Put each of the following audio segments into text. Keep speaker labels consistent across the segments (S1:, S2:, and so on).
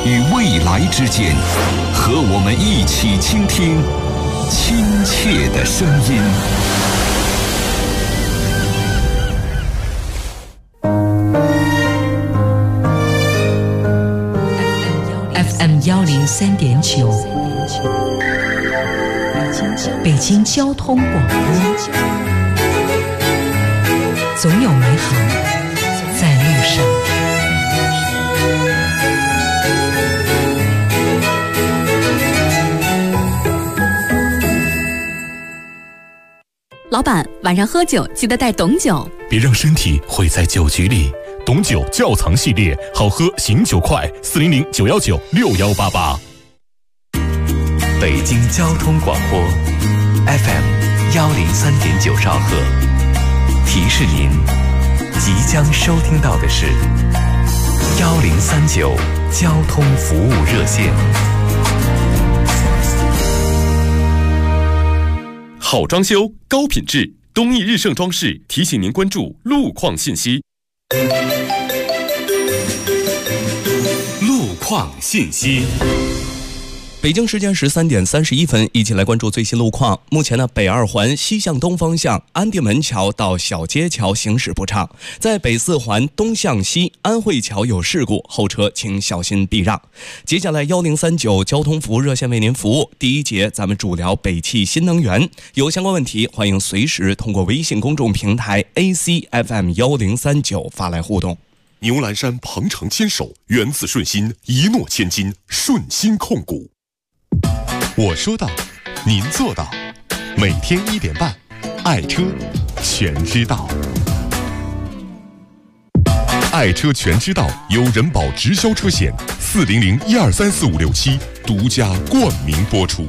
S1: 与未来之间，和我们一起倾听亲切的声音。
S2: FM 103.9，北京交通广播，总有美好在路上。
S3: 老板，晚上喝酒记得带董酒，
S4: 别让身体毁在酒局里。董酒窖藏系列，好喝醒酒快，400-919-6188。
S5: 北京交通广播 FM 103.9兆赫，提示您即将收听到的是1039交通服务热线。
S6: 好装修，高品质，东义日盛装饰提醒您关注路况信息。路况信息。
S7: 北京时间13点31分，一起来关注最新路况。目前呢，北二环西向东方向安定门桥到小街桥行驶不畅，在北四环东向西安慧桥有事故，后车请小心避让。接下来1039交通服务热线为您服务。第一节咱们主聊北汽新能源，有相关问题欢迎随时通过微信公众平台 ACFM1039 发来互动。
S6: 牛栏山鹏程牵手，源自顺心，一诺千金，顺心控股。我说到，您做到。每天1点半，爱车全知道。爱车全知道由人保直销车险400-1234567独家冠名播出。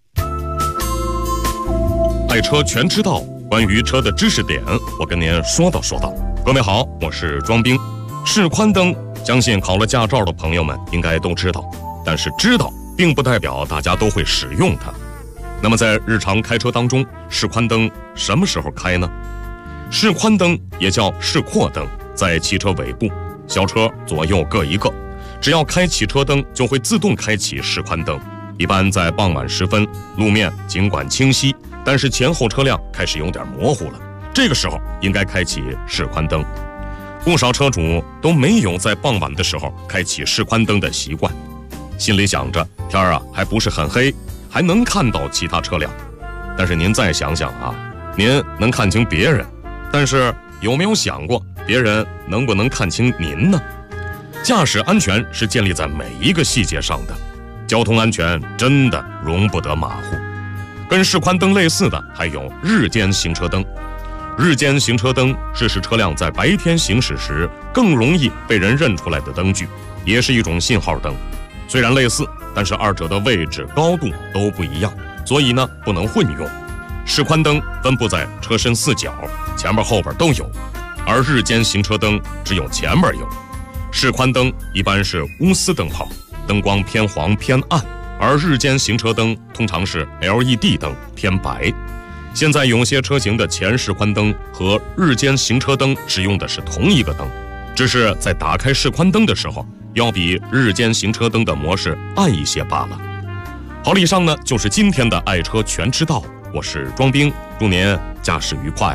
S6: 爱车全知道，关于车的知识点，我跟您说道。各位好，我是庄兵。示宽灯，相信考了驾照的朋友们应该都知道，但是知道并不代表大家都会使用它。那么在日常开车当中，示宽灯什么时候开呢？示宽灯也叫示廓灯，在汽车尾部，小车左右各一个，只要开启车灯就会自动开启示宽灯。一般在傍晚时分，路面尽管清晰，但是前后车辆开始有点模糊了，这个时候应该开启示宽灯。不少车主都没有在傍晚的时候开启示宽灯的习惯，心里想着天啊还不是很黑，还能看到其他车辆。但是您再想想啊，您能看清别人，但是有没有想过别人能不能看清您呢？驾驶安全是建立在每一个细节上的，交通安全真的容不得马虎。跟示宽灯类似的还有日间行车灯。日间行车灯是使车辆在白天行驶时更容易被人认出来的灯具，也是一种信号灯。虽然类似，但是二者的位置高度都不一样，所以呢不能混用。示宽灯分布在车身4角，前面后边都有，而日间行车灯只有前面有。示宽灯一般是钨丝灯泡，灯光偏黄偏暗，而日间行车灯通常是 LED 灯，偏白。现在有些车型的前示宽灯和日间行车灯使用的是同一个灯，只是在打开示宽灯的时候要比日间行车灯的模式暗一些罢了。好了，以上呢就是今天的爱车全知道，我是庄兵，祝您驾驶愉快。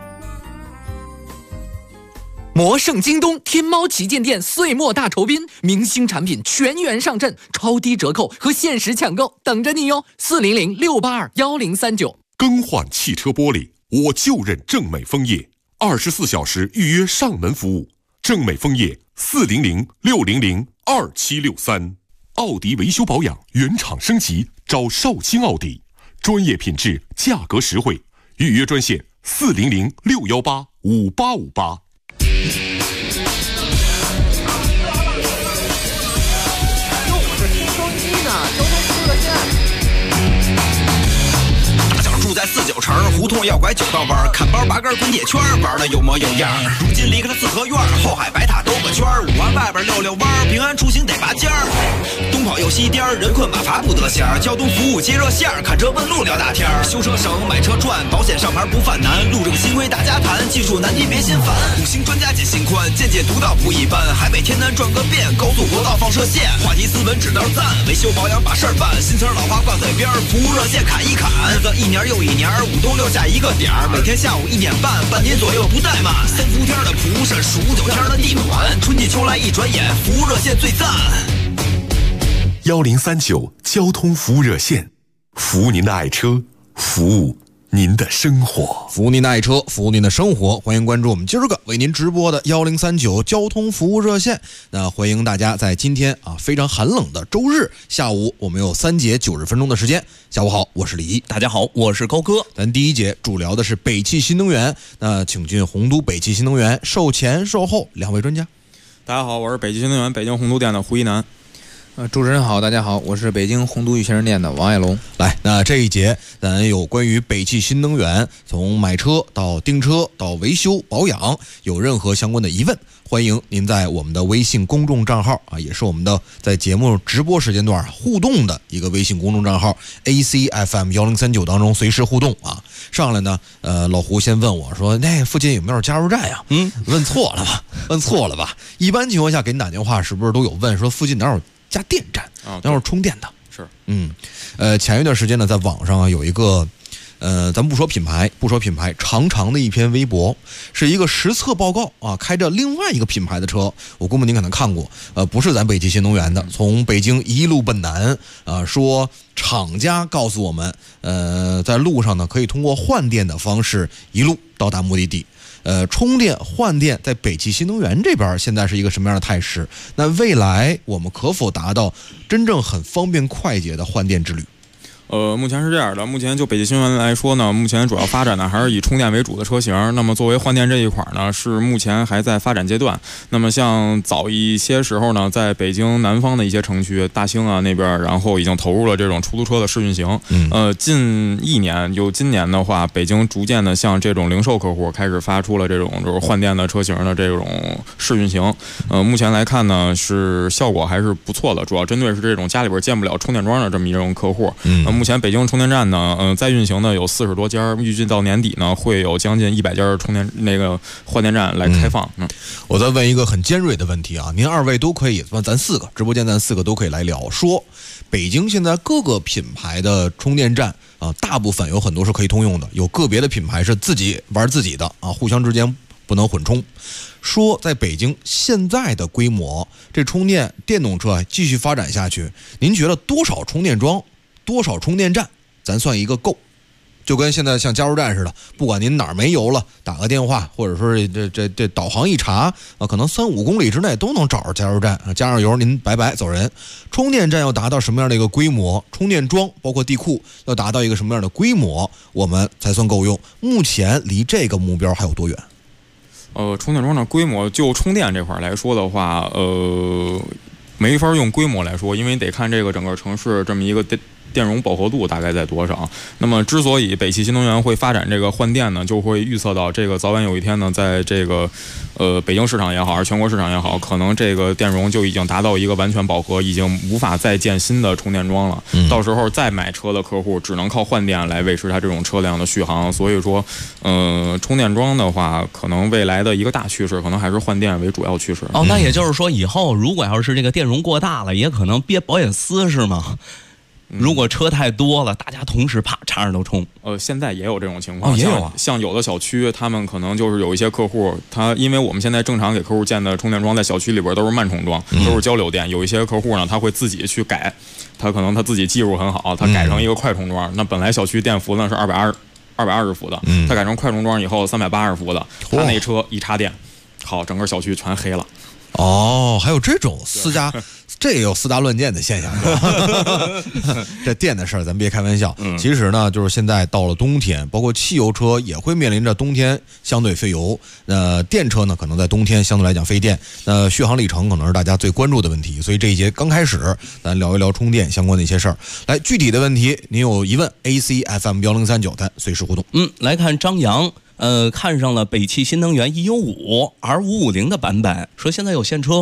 S8: 魔圣京东天猫旗舰店岁末大酬宾，明星产品全员上阵，超低折扣和限时抢购等着你哟！400-682-1039。
S6: 更换汽车玻璃，我就认正美枫叶，24小时预约上门服务。正美枫叶400-600-2763。奥迪维修保养原厂升级，找绍兴奥迪，专业品质，价格实惠。预约专线400-618-5858。
S9: 住在49城胡同要拐9道弯，看包8根滚铁圈，玩的有模有样。如今离开了四合院，后海白塔兜个圈，5环外边溜溜弯，平安出行得拔尖儿。东跑又西颠儿，人困马乏不得闲儿。交通服务接热线儿，看车问路聊大天儿。修车省，买车赚，保险上牌不犯难。路这个新规大家谈，技术难题别心烦。5星专家解心宽，见解独到不一般。海北天南转个遍，高速国道放射线。话题斯文指道赞，维修保养把事儿办。新词老话挂嘴边，服务热线砍一砍。日子一年又一年，5冬6夏一个点儿。每天下午1点半，半年左右不怠慢。3伏天的蒲扇，数9天的地暖，春季秋来一转眼，服务热线最赞。
S10: 1039交通服务热线，服务您的爱车，服务您的生活，
S11: 服务您的爱车，服务您的生活。欢迎关注我们今儿个为您直播的1039交通服务热线。那欢迎大家在今天非常寒冷的周日下午，我们有3节90分钟的时间。下午好，我是李一。
S7: 大家好，我是高哥。
S11: 咱第一节主聊的是北汽新能源，那请进洪都北汽新能源售前售后2位专家。
S12: 大家好，我是北汽新能源北京洪都店的胡一楠。
S13: 主持人好，大家好，我是北京洪都玉先生店的王爱龙。
S11: 来，那这一节咱有关于北汽新能源，从买车到订车到维修保养，有任何相关的疑问，欢迎您在我们的微信公众账号也是我们的在节目直播时间段互动的一个微信公众账号 ACFM1039当中随时互动啊。上来呢，老胡先问我说，那附近有没有加油站呀？问错了吧？问错了吧？一般情况下给你打电话是不是都有问说附近哪有加电站，然后充电的？是，前一段时间呢，在网上有一个，咱不说品牌，长长的一篇微博，是一个实测报告开着另外一个品牌的车，我估摸您可能看过，不是咱北汽新能源的，从北京一路奔南，说厂家告诉我们，在路上呢可以通过换电的方式一路到达目的地。充电换电在北汽新能源这边现在是一个什么样的态势？那未来我们可否达到真正很方便快捷的换电之旅？
S12: 目前是这样的，目前就北汽新能源来说呢，目前主要发展的还是以充电为主的车型。那么作为换电这一块呢，是目前还在发展阶段。那么像早一些时候呢，在北京南方的一些城区，大兴那边，然后已经投入了这种出租车的试运行。近1年，就今年的话，北京逐渐的向这种零售客户开始发出了这种就是换电的车型的这种试运行。目前来看呢，是效果还是不错的，主要针对是这种家里边建不了充电桩的这么一种客户。目前北京充电站呢，在运行的有40多家，预计到年底呢会有将近100家充电换电站来开放。
S11: 我再问一个很尖锐的问题啊，您2位都可以，咱4个直播间咱4个都可以来聊。说北京现在各个品牌的充电站大部分有很多是可以通用的，有个别的品牌是自己玩自己的互相之间不能混充。说在北京现在的规模，这充电电动车继续发展下去，您觉得多少充电桩？多少充电站咱算一个够？就跟现在像加油站似的，不管您哪儿没油了，打个电话，或者说这导航一查可能3-5公里之内都能找着加油站，加上油您拜拜走人。充电站要达到什么样的一个规模？充电桩包括地库要达到一个什么样的规模，我们才算够用？目前离这个目标还有多远？
S12: 充电桩的规模，就充电这块来说的话，没法用规模来说，因为得看这个整个城市这么一个电容饱和度大概在多少。那么之所以北汽新能源会发展这个换电呢，就会预测到这个早晚有一天呢，在这个北京市场也好，还是全国市场也好，可能这个电容就已经达到一个完全饱和，已经无法再建新的充电桩了。到时候再买车的客户只能靠换电来维持它这种车辆的续航。所以说充电桩的话，可能未来的一个大趋势可能还是换电为主要趋势。
S7: 那也就是说以后如果要是这个电容过大了，也可能憋保险丝是吗？如果车太多了，大家同时啪插上都充。
S12: 现在也有这种情况，
S7: 也有啊。
S12: 像有的小区，他们可能就是有一些客户，他因为我们现在正常给客户建的充电桩，在小区里边都是慢充桩，都是交流电。有一些客户呢，他会自己去改，他可能他自己技术很好，他改成一个快充桩。那本来小区电伏呢是220伏的，他改成快充桩以后380伏的，他那车一插电，好，整个小区全黑了。
S11: 还有这种这也有4大乱建的现象。这电的事儿咱别开玩笑。其实呢，就是现在到了冬天，包括汽油车也会面临着冬天相对费油，电车呢可能在冬天相对来讲费电，续航里程可能是大家最关注的问题。所以这一节刚开始咱聊一聊充电相关的一些事儿。来，具体的问题您有疑问 ACFM1039 咱随时互动。
S7: 来看张扬看上了北汽新能源195 R550的版本，说现在有现车吗？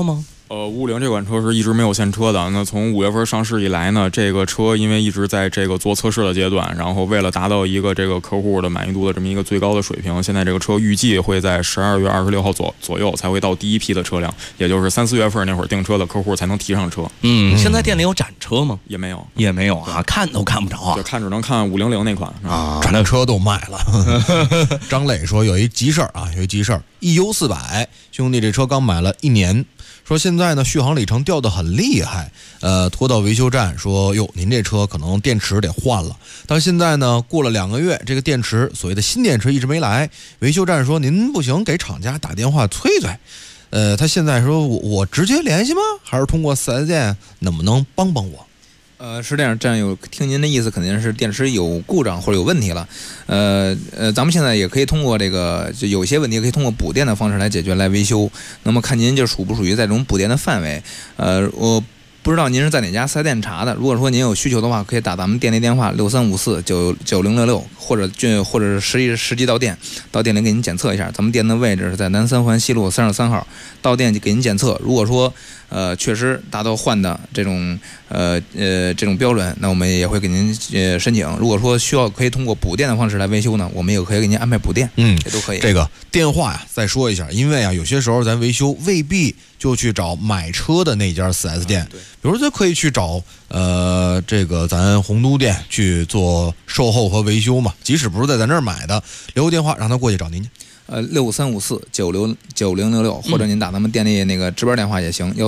S12: 550这款车是一直没有现车的。那从5月份上市以来呢，这个车因为一直在这个做测试的阶段，然后为了达到一个这个客户的满意度的这么一个最高的水平，现在这个车预计会在12月26号左右才会到第一批的车辆，也就是3、4月份那会儿订车的客户才能提上车。
S7: 现在店里有展车吗？
S12: 也没有，
S7: 也没有啊，看都看不着啊，
S12: 就看只能看500那款
S11: 啊，这车都卖了。张磊说有一急事儿啊，EU400，兄弟这车刚买了1年。说现在呢续航里程掉得很厉害，拖到维修站说哟，您这车可能电池得换了。但是现在呢过了2个月，这个电池所谓的新电池一直没来，维修站说您不行，给厂家打电话催。他现在说我直接联系吗？还是通过4S店能不能帮帮我？
S13: 是这样，战友听您的意思，肯定是电池有故障或者有问题了。咱们现在也可以通过这个，就有些问题可以通过补电的方式来解决、来维修。那么看您就属不属于在这种补电的范围。我不知道您是在哪家4S店查的。如果说您有需求的话，可以打咱们店内电话63549066，或者是实际到店里给您检测一下。咱们店的位置是在南三环西路33号，到店就给您检测。如果说确实达到换的这种标准，那我们也会给您申请。如果说需要可以通过补电的方式来维修呢，我们也可以给您安排补电，也都可以。
S11: 这个电话呀，再说一下，因为啊，有些时候咱维修未必就去找买车的那家4S店，对，比如说可以去找这个咱洪都店去做售后和维修嘛，即使不是在咱这儿买的，留个电话让他过去找您去。
S13: 63549066，或者您打咱们店里那个值班电话也行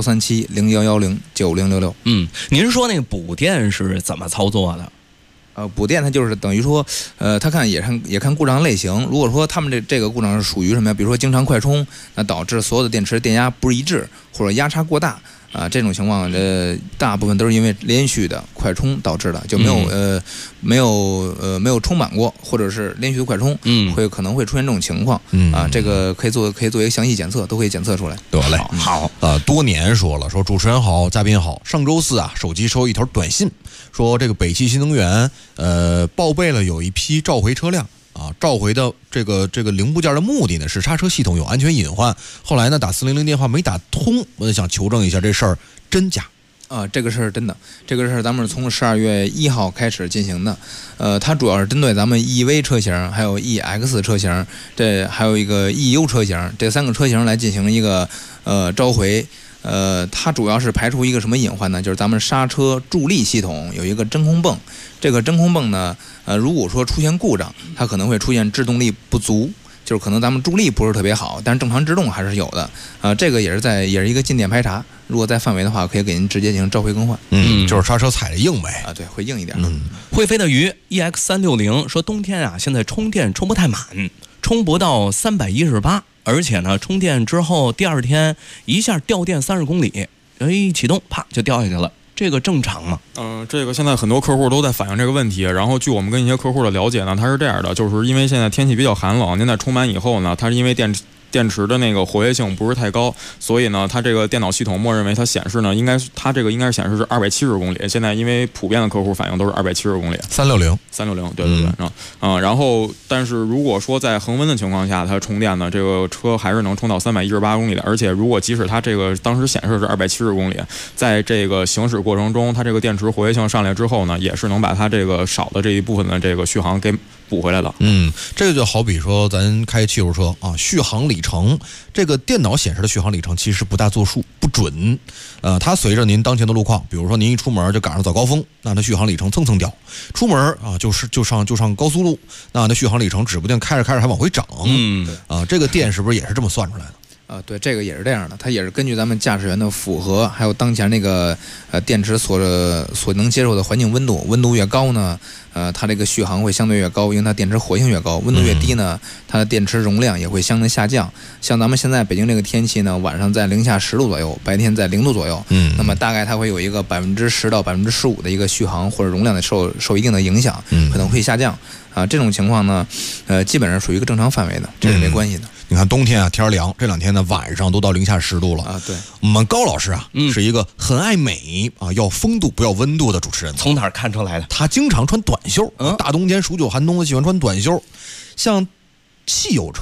S13: ，13701109066。
S7: 您说那个补电是怎么操作的？
S13: 补电它就是等于说，他也看故障类型。如果说他们这个故障是属于什么呀？比如说经常快充，那导致所有的电池电压不是一致，或者压差过大。这种情况，大部分都是因为连续的快充导致的，就没有充满过，或者是连续的快充，可能会出现这种情况。这个可以做一个详细检测，都可以检测出来。
S11: 得嘞，好。多年说主持人好，嘉宾好。上周四啊，手机收一条短信，说这个北汽新能源报备了有一批召回车辆。召回的这个零部件的目的呢是刹车系统有安全隐患，后来呢打400电话没打通，我想求证一下这事儿真假。
S13: 这个事儿真的，这个事儿咱们是从12月1号开始进行的，它主要是针对咱们 EV 车型，还有 EX 车型，这还有一个 EU 车型，这3个车型来进行一个召回。它主要是排除一个什么隐患呢？就是咱们刹车助力系统有一个真空泵，这个真空泵呢，如果说出现故障，它可能会出现制动力不足，就是可能咱们助力不是特别好，但是正常制动还是有的。这个也是一个进店排查，如果在范围的话，可以给您直接进行召回更换。
S11: 就是刹车踩着硬呗。
S13: 对，会硬一点。
S7: 会飞的鱼 EX360 说冬天啊，现在充电充不太满，充不到318。而且呢，充电之后第2天一下掉电30公里，启动啪就掉下去了，这个正常吗？
S12: 这个现在很多客户都在反映这个问题。然后据我们跟一些客户的了解呢，它是这样的，就是因为现在天气比较寒冷，您在充满以后呢，它是因为电池的那个活跃性不是太高，所以呢，它这个电脑系统默认为它显示呢，它这个应该是显示是270公里。现在因为普遍的客户反映都是270公里
S11: ，360，
S12: 对。然后但是如果说在恒温的情况下，它充电呢，这个车还是能充到318公里的。而且如果即使它这个当时显示是270公里，在这个行驶过程中，它这个电池活跃性上来之后呢，也是能把它这个少的这一部分的这个续航给补回来了。
S11: 这个就好比说咱开汽油车啊，续航里程，这个电脑显示的续航里程其实不大作数，不准。它随着您当前的路况，比如说您一出门就赶上早高峰，那它续航里程蹭蹭掉；出门啊就上高速路，那续航里程指不定开着还往回涨。这个电是不是也是这么算出来的？
S13: 对，这个也是这样的，它也是根据咱们驾驶员的负荷，还有当前那个电池所能接受的环境温度，温度越高呢，它这个续航会相对越高，因为它电池活性越高；温度越低呢，它的电池容量也会相对下降。像咱们现在北京这个天气呢，晚上在零下10度左右，白天在0度左右，那么大概它会有一个10%到15%的一个续航或者容量的受一定的影响，可能会下降。这种情况呢，基本上属于一个正常范围的，这是没关系的。
S11: 你看冬天啊，天凉，这2天呢晚上都到零下10度了
S13: 对，
S11: 我们高老师啊，是一个很爱美啊，要风度不要温度的主持人。
S7: 从哪儿看出来的？
S11: 他经常穿短袖，大冬天数9寒冬的喜欢穿短袖。像汽油车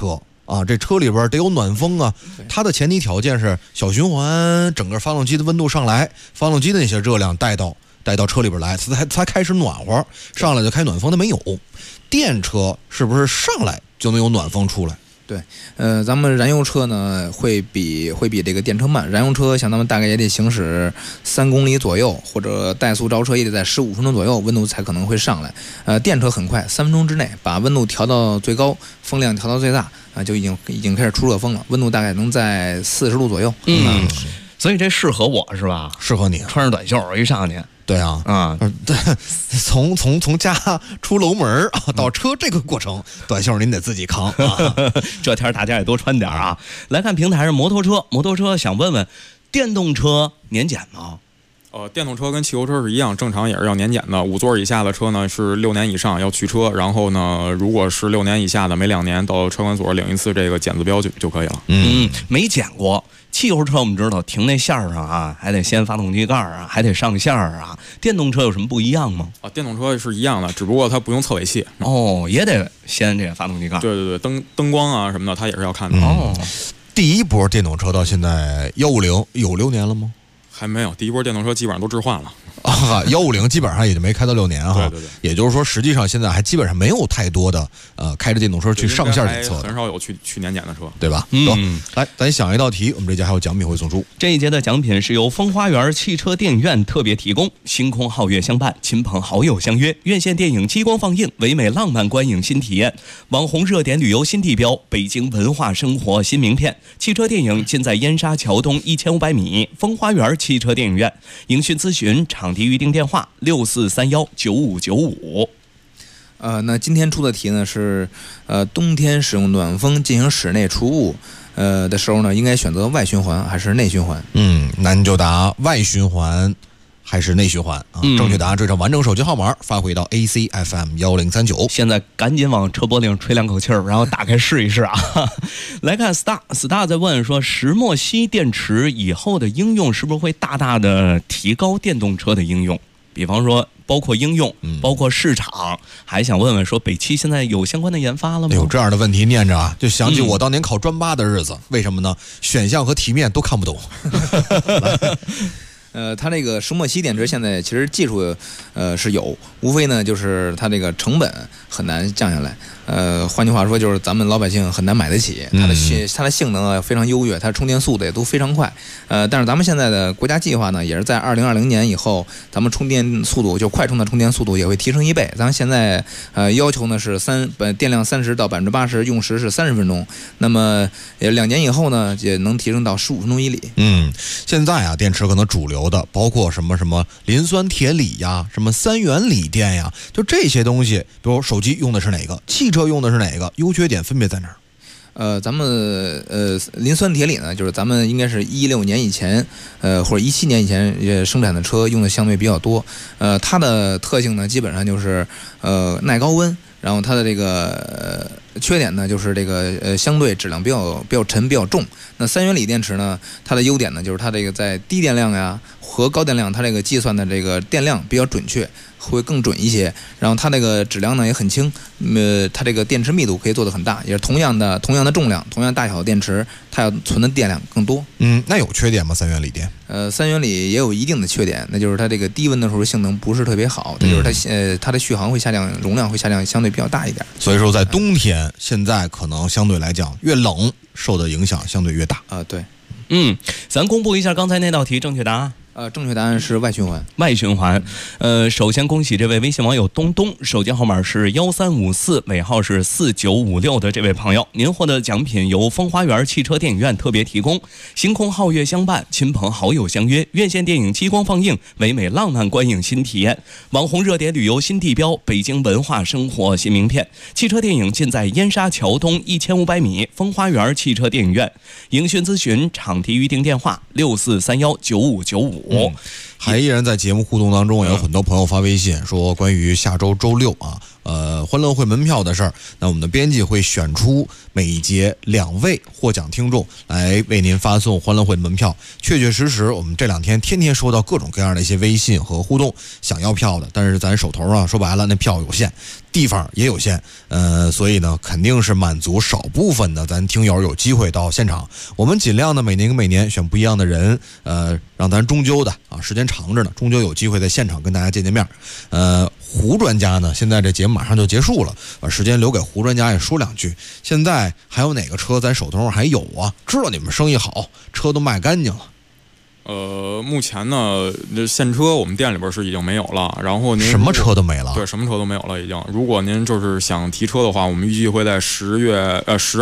S11: 啊，这车里边得有暖风啊。它的前提条件是小循环，整个发动机的温度上来，发动机的那些热量带到车里边来，才开始暖和，上来就开暖风的没有。电车是不是上来就能有暖风出来？
S13: 对，咱们燃油车呢会比这个电车慢，燃油车像咱们大概也得行驶3公里左右，或者怠速着车也得在15分钟左右，温度才可能会上来。电车很快，3分钟之内把温度调到最高，风量调到最大啊，就已经开始出热风了，温度大概能在40度左右。
S7: 所以这适合我是吧？
S11: 适合你，
S7: 穿着短袖一上去。
S11: 对啊，从家出楼门到车这个过程，短袖您得自己扛啊。
S7: 这天大家也多穿点啊。来看平台上摩托车想问问，电动车年检吗？
S12: 电动车跟汽油车是一样，正常也是要年检的。5座以下的车呢是6年以上要取车，然后呢，如果是6年以下的，每2年到车管所领一次这个检字标就可以了。
S7: 没检过。汽油车我们知道停那线上啊，还得掀发动机盖啊，还得上线啊。电动车有什么不一样吗？
S12: 电动车是一样的，只不过它不用侧尾气。
S7: 也得掀这个发动机盖。
S12: 对，灯光啊什么的，它也是要看的。
S11: 第一波电动车到现在150有6年了吗？
S12: 还没有，第一波电动车基本上都置换了。
S11: 150基本上也就没开到6年啊。
S12: 对，
S11: 也就是说，实际上现在还基本上没有太多的开着电动车去上线检测的，
S12: 很少有去年检的车，
S11: 对吧？来，咱想一道题，我们这家还有奖品会送出。
S7: 这一节的奖品是由风花园汽车电影院特别提供，星空皓月相伴，亲朋好友相约，院线电影激光放映，唯美浪漫观影新体验，网红热点旅游新地标，北京文化生活新名片。汽车电影尽在燕莎桥东1500米风花园汽车电影院。营讯咨询场地预订电话64319595。
S13: 那今天出的题呢是，冬天使用暖风进行室内除雾，的时候呢，应该选择外循环还是内循环？
S11: 那您就答外循环还是内循环啊？正确答案，追上完整手机号码发回到 ACFM1039。
S7: 现在赶紧往车玻璃上吹2口气儿，然后打开试一试啊！来看 Star 在问说，石墨烯电池以后的应用是不是会大大的提高电动车的应用？比方说，包括应用，包括市场，还想问问说，北汽现在有相关的研发了吗？
S11: 有这样的问题念着啊，就想起我当年考专8的日子。为什么呢？选项和题面都看不懂。
S13: 它这个石墨烯电池现在其实技术是有，无非呢就是它这个成本很难降下来。换句话说就是咱们老百姓很难买得起。它的性能啊非常优越，它充电速度也都非常快。但是咱们现在的国家计划呢，也是在2020年以后，咱们充电速度就快充的充电速度也会提升1倍。咱们现在要求呢是电量30%到80%，用时是30分钟。那么2年以后呢，也能提升到15分钟以里。
S11: 现在啊，电池可能主流的包括什么磷酸铁锂呀，什么3元锂电呀，就这些东西。比如手机用的是哪个，汽车用的是哪个，优缺点分别在哪儿？
S13: 咱们磷酸铁锂呢，就是咱们应该是16年以前，或者17年以前生产的车用的相对比较多。它的特性呢，基本上就是耐高温，然后它的这个缺点呢，就是这个相对质量比较沉，比较重。那3元锂电池呢，它的优点呢，就是它这个在低电量呀和高电量，它这个计算的这个电量比较准确，会更准一些。然后它这个质量呢也很轻，它这个电池密度可以做得很大，也是同样的重量、同样大小的电池，它要存的电量更多。
S11: 那有缺点吗？3元锂电
S13: ？3元锂也有一定的缺点，那就是它这个低温的时候性能不是特别好，它就是它的续航会下降，容量会下降相对比较大一点。
S11: 所以说在冬天，现在可能相对来讲越冷，受的影响相对越大
S13: 啊。对，
S7: 咱公布一下刚才那道题正确答案。
S13: 正确答案是外循环。
S7: 外循环，首先恭喜这位微信网友东东，手机号码是1354，尾号是4956的这位朋友，您获得奖品由风花园汽车电影院特别提供，星空皓月相伴，亲朋好友相约，院线电影激光放映，唯美浪漫观影新体验，网红热点旅游新地标，北京文化生活新名片。汽车电影尽在燕莎桥东1500米风花园汽车电影院。营讯咨询场地预订电话64319595。
S11: 还依然在节目互动当中，也有很多朋友发微信说，关于下周周六啊， 欢乐会门票的事儿，那我们的编辑会选出每一节2位获奖听众来为您发送欢乐会门票。确确实实，我们这2天天天收到各种各样的一些微信和互动，想要票的，但是咱手头啊，说白了那票有限，地方也有限，所以呢，肯定是满足少部分的咱听友有机会到现场。我们尽量呢每年跟每年选不一样的人，让咱终究的啊，时间长着呢，终究有机会在现场跟大家见面。胡专家呢，现在这节目马上就结束了，时间留给胡专家也说2句。现在还有哪个车咱手头还有啊？知道你们生意好，车都卖干净了。
S12: 目前呢，现车我们店里边是已经没有了。然后您
S11: 什么车都没了？
S12: 对，什么车都没有了已经。如果您就是想提车的话，我们预计会在12月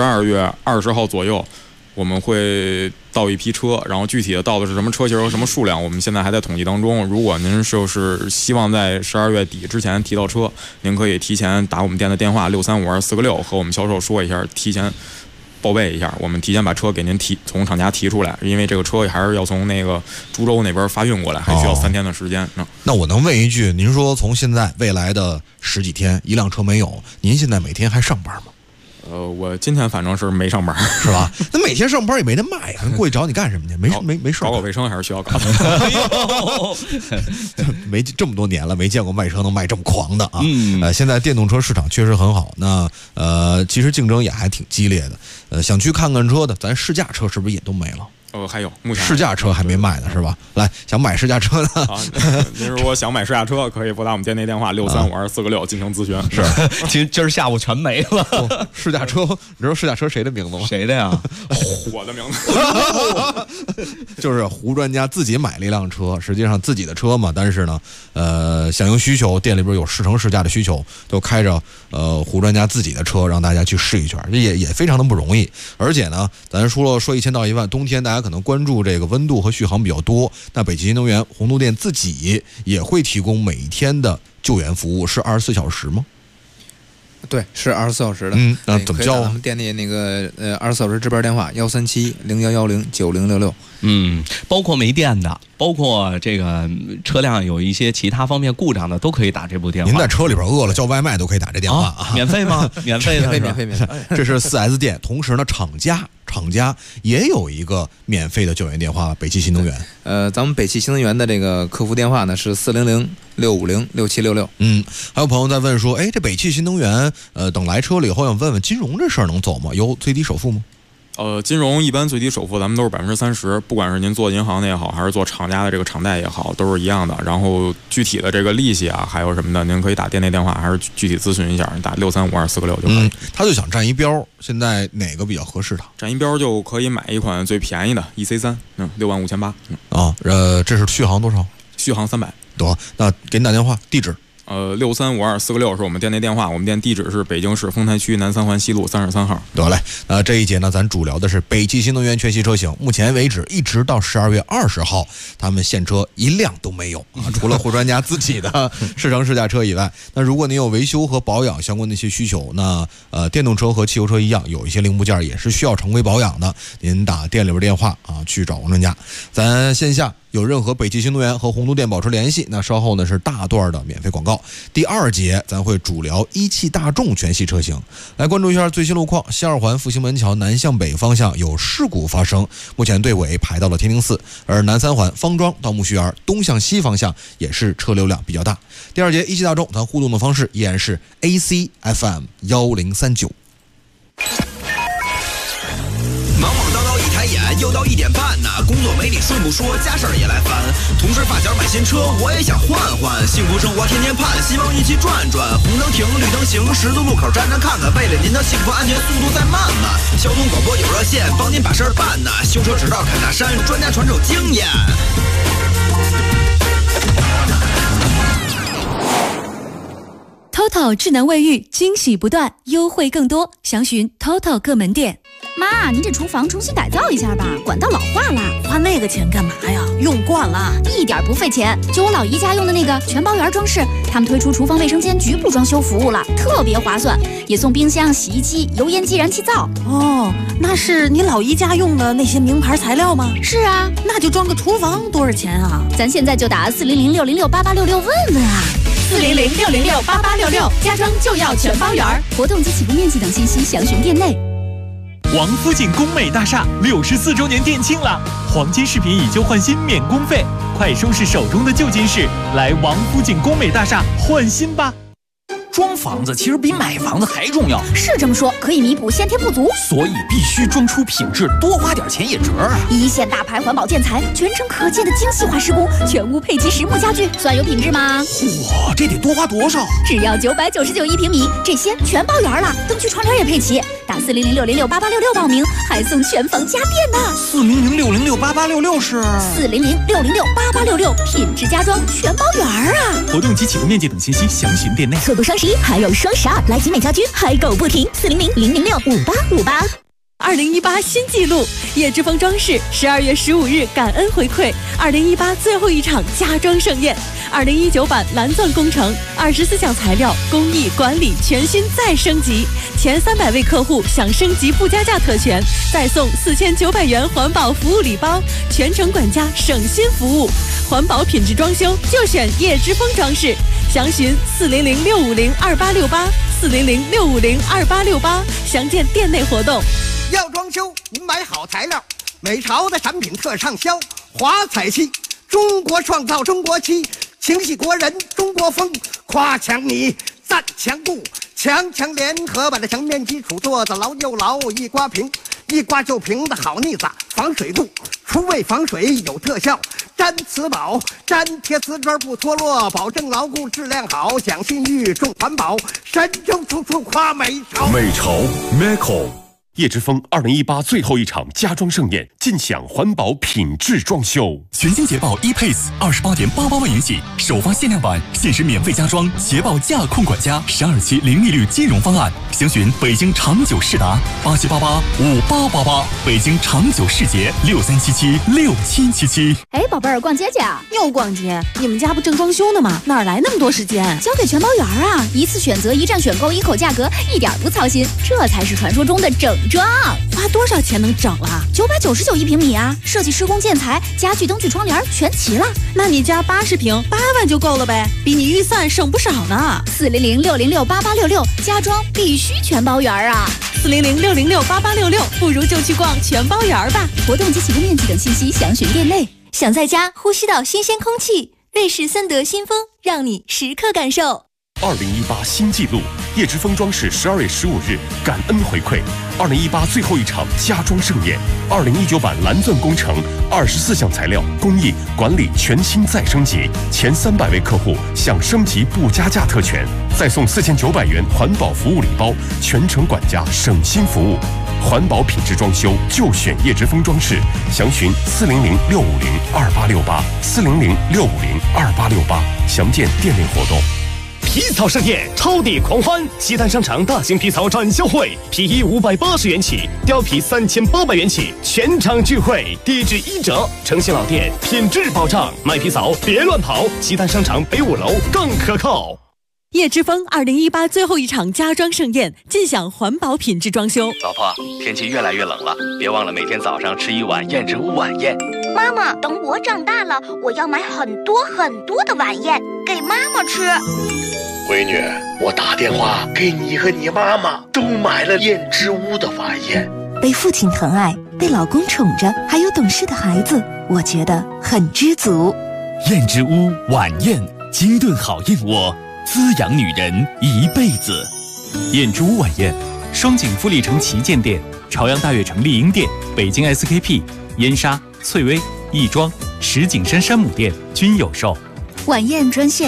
S12: 20号左右，我们会到一批车，然后具体的到的是什么车型和什么数量，我们现在还在统计当中。如果您就是希望在12月底之前提到车，您可以提前打我们店的电话6352466和我们销售说一下，提前报备一下，我们提前把车给您从厂家提出来，因为这个车还是要从那个株洲那边发运过来，还需要3天的时间。
S11: 那我能问一句，您说从现在未来的10几天一辆车没有，您现在每天还上班吗？
S12: 我今天反正是没上班，
S11: 是吧？那每天上班也没人卖呀，过去找你干什么去？没事，
S12: 搞卫生还是需要搞的。
S11: 没这么多年了，没见过卖车能卖这么狂的啊！现在电动车市场确实很好，那其实竞争也还挺激烈的。想去看看车的，咱试驾车是不是也都没了？
S12: 还有目前
S11: 试驾车还没卖呢，是吧？来，想买试驾车的
S12: 啊，您如果想买试驾车，可以拨打我们店内电话6352466进行咨询。
S7: 是，今儿下午全没了。
S11: 试驾车，你知道试驾车谁的名字吗？
S7: 谁的呀？
S12: 我的名字。
S11: 就是胡专家自己买了一辆车，实际上自己的车嘛，但是呢，响应需求，店里边有试乘试驾的需求，就开着胡专家自己的车让大家去试一圈，这也非常的不容易。而且呢，咱说1000到1万，冬天大家可能关注这个温度和续航比较多，那北汽新能源红都店自己也会提供每天的救援服务，是24小时吗？
S13: 对，是24小时的。
S11: 那怎么叫啊？
S13: 我们店内那个24小时值班电话13701109066。
S7: 包括没电的，包括这个车辆有一些其他方面故障的，都可以打这部电话。
S11: 您在车里边饿了叫外卖都可以打这电话啊？
S7: 免费吗？免费的，
S13: 免费。
S11: 这是4S 店，同时呢，厂家也有一个免费的救援电话，北汽新能源。
S13: 咱们北汽新能源的这个客服电话呢是400-650-6766。
S11: 还有朋友在问说，这北汽新能源，等来车了以后，想问问金融这事儿能走吗？有最低首付吗？
S12: 金融一般最低首付咱们都是30%，不管是您做银行的也好，还是做厂家的这个厂贷也好，都是一样的。然后具体的这个利息啊，还有什么的，您可以打店内电话，还是具体咨询一下，打6352466就可以。
S11: 他就想占一标，现在哪个比较合适的？
S12: 占一标就可以买一款最便宜的 EC3，65800。
S11: 这是续航多少？
S12: 续航300。
S11: 得，那给你打电话，地址。
S12: 6352466是我们店内电话，我们店地址是北京市丰台区南三环西路33号。
S11: 得嘞，这一节呢，咱主聊的是北汽新能源全系车型。目前为止，一直到12月20号，他们现车一辆都没有啊，除了胡专家自己的试乘试驾车以外。那如果您有维修和保养相关的一些需求，那电动车和汽油车一样，有一些零部件也是需要常规保养的，您打店里边电话啊去找王专家。咱线下有任何北汽新能源和红都店保持联系，那稍后呢是大段的免费广告。第2节咱会主聊一汽大众全系车型，来关注一下最新路况。西2环复兴门桥南向北方向有事故发生，目前队尾排到了天宁寺，而南3环方庄到木樨园东向西方向也是车流量比较大。第2节一汽大众，咱互动的方式依然是 AC FM1039。
S9: 忙忙叨叨一抬眼，又到1点半呐，工作没理顺不说，家事儿也来烦。同事发小买新车，我也想换换，幸福生活天天盼，希望一起转转。红灯停，绿灯行，十字路口站站看看，为了您的幸福安全，速度再慢慢。交通广播有热线，帮您把事儿办呐。修车直道砍大山，专家传授经验。
S14: TOTO 智能卫浴惊喜不断，优惠更多，详询 TOTO 各门店。
S15: 妈，您这厨房重新改造一下吧，管道老化了。
S2: 花那个钱干嘛呀？用惯了，
S15: 一点不费钱。就我老姨家用的那个全包圆装饰，他们推出厨房卫生间局部装修服务了，特别划算，也送冰箱、洗衣机、油烟机、燃气灶。
S2: 哦，那是你老姨家用的那些名牌材料吗？
S15: 是啊，
S2: 那就装个厨房多少钱啊？
S15: 咱现在就打400-606-8866问问啊。
S3: 400-606-8866，家装就要全包圆。
S15: 活动及起步面积等信息详询店内。
S16: 王府井工美大厦64周年店庆了，黄金饰品以旧换新免工费，快收拾手中的旧金饰，来王府井工美大厦换新吧。
S8: 装房子其实比买房子还重要，
S15: 是这么说，可以弥补先天不足，
S8: 所以必须装出品质，多花点钱也值啊！
S15: 一线大牌环保建材，全程可见的精细化施工，全屋配齐实木家具，算有品质吗？
S8: 嚯，这得多花多少？
S15: 只要999一平米，这些全包圆了，灯具窗帘也配齐。打400-606-8866报名，还送全房家电呢。
S8: 400-606-8866是
S15: 400-606-8866，品质家装全包圆啊！
S16: 活动及起步面积等信息详询店内。
S14: 错过双11，还有双12，来集美家居嗨购不停，400-006-5858。
S3: 2018新纪录，叶之峰装饰12月15日感恩回馈2018最后一场家装盛宴，2019版蓝钻工程24项材料工艺管理全新再升级，前300位客户享升级不加价特权，再送4900元环保服务礼包，全程管家省心服务，环保品质装修就选叶之峰装饰，详询400-650-2868，400-650-2868，详见店内活动。
S17: 要装修，您买好材料，美潮的产品特畅销，华彩漆，中国创造中国漆，情系国人中国风，夸墙你赞墙布，强联合把这墙面基础做得牢又牢，一刮平，一刮就平的好腻子，防水度，除味防水有特效，粘瓷保，粘贴瓷砖不脱落，保证牢固质量好，讲信誉重环保，神州处处夸美潮。
S10: 美潮 Meco。叶之峰2018最后一场家装盛宴，尽享环保品质装修。
S4: 全新捷豹 ePace28.88万元起，首发限量版，限时免费加装，捷豹驾控管家，12期零利率金融方案。详询北京长久世达87885888，北京长久世捷63776777。
S15: 哎，宝贝儿，逛街去啊？
S3: 又逛街？你们家不正装修呢吗？哪来那么多时间？
S15: 交给全包圆啊！一次选择，一站选购，一口价格，一点不操心，这才是传说中的整装。
S3: 花多少钱能整了
S15: ？999一平米啊！设计施工建材、家具、灯具、窗帘全齐了。
S3: 那你家80平8万就够了呗，比你预算省不少呢。
S15: 400-606-8866，家装必须全包圆啊
S3: ！400-606-8866，不如就去逛全包圆吧。
S15: 活动及起步面积等信息详询店内。
S14: 想在家呼吸到新鲜空气，瑞士森德新风让你时刻感受。
S10: 2018新纪录，叶之峰装饰12月15日感恩回馈2018最后一场家装盛宴，2019版蓝钻工程24项材料工艺管理全新再升级，前300位客户享升级不加价特权，再送4900元环保服务礼包，全程管家省心服务，环保品质装修就选叶之峰装饰，详询400-650-2868，400-650-2868，详见店内活动。
S18: 皮草盛宴，超抵狂欢！西单商场大型皮草展销会，皮衣580元起，貂皮3800元起，全场聚会，低至1折，诚信老店，品质保障，买皮草别乱跑，西单商场北5楼更可靠。
S3: 叶之峰2018最后一场家装盛宴，尽享环保品质装修。
S19: 老婆，天气越来越冷了，别忘了每天早上吃一碗燕之屋晚宴。
S20: 妈妈，等我长大了，我要买很多很多的晚宴给妈妈吃。
S21: 闺女，我打电话给你和你妈妈都买了燕之屋的晚宴。
S22: 被父亲疼爱，被老公宠着，还有懂事的孩子，我觉得很知足。
S23: 燕之屋晚宴，精炖好燕窝，滋养女人一辈子。燕之屋晚宴，双井富力城旗舰店、朝阳大悦城丽婴店、北京 SKP、燕莎、翠微、亦庄、石景山山姆店均有售。
S15: 晚宴专线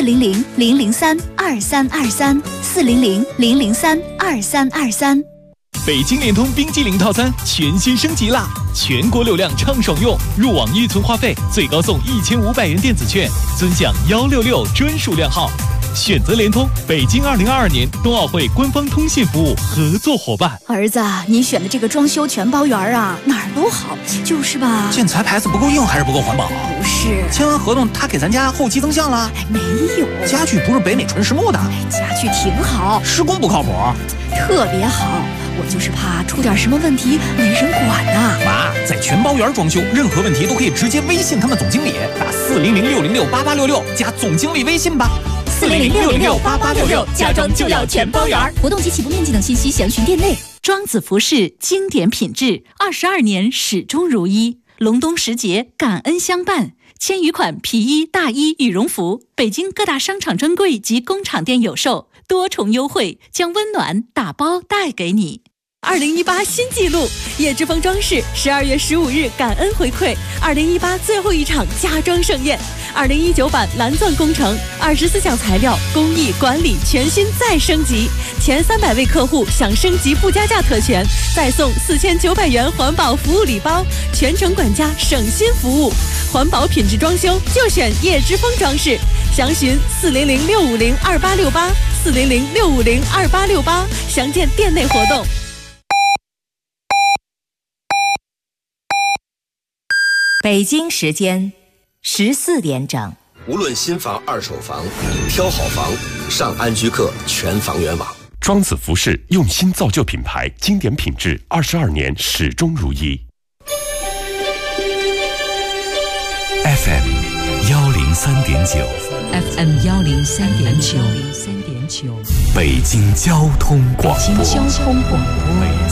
S15: 400-003-2323，400-003-2323。
S23: 北京联通冰激凌套餐全新升级啦！全国流量畅爽用，入网预存话费最高送1500元电子券，尊享166专属量号。选择联通，北京2022年冬奥会官方通信服务合作伙伴。
S15: 儿子，你选的这个装修全包圆啊，哪儿都好，就是吧？
S8: 建材牌子不够硬还是不够环保？
S15: 不是，
S8: 签完合同他给咱家后期增项了？
S15: 没有，
S8: 家具不是北美纯实木的，
S15: 家具挺好，
S8: 施工不靠谱，
S15: 特别好。我就是怕出点什么问题没人管呐。
S8: 妈，在全包圆装修，任何问题都可以直接微信他们总经理，打400-606-8866加总经理微信吧。
S15: 400-606-8866，家装就要全包圆。活动及起步面积等信息详询店内。
S3: 庄子服饰经典品质，22年始终如一。隆冬时节，感恩相伴。千余款皮衣、大衣、羽绒服，北京各大商场专柜及工厂店有售，多重优惠将温暖打包带给你。2018新纪录，叶之峰装饰12月15日感恩回馈2018最后一场家装盛宴。2019版蓝钻工程24项材料工艺管理全新再升级，前300位客户享升级不加价特权，再送4900元环保服务礼包，全程管家省心服务，环保品质装修就选叶之峰装饰。详询400-650-2868，400-650-2868，详见店内活动。
S2: 北京时间14点整。
S1: 无论新房、二手房，挑好房上安居客全房源网。
S10: 庄子服饰用心造就品牌，经典品质，22年始终如一。
S23: FM 103.9
S2: FM 103.9，
S23: 北京交通广播。
S2: 北京交通广播，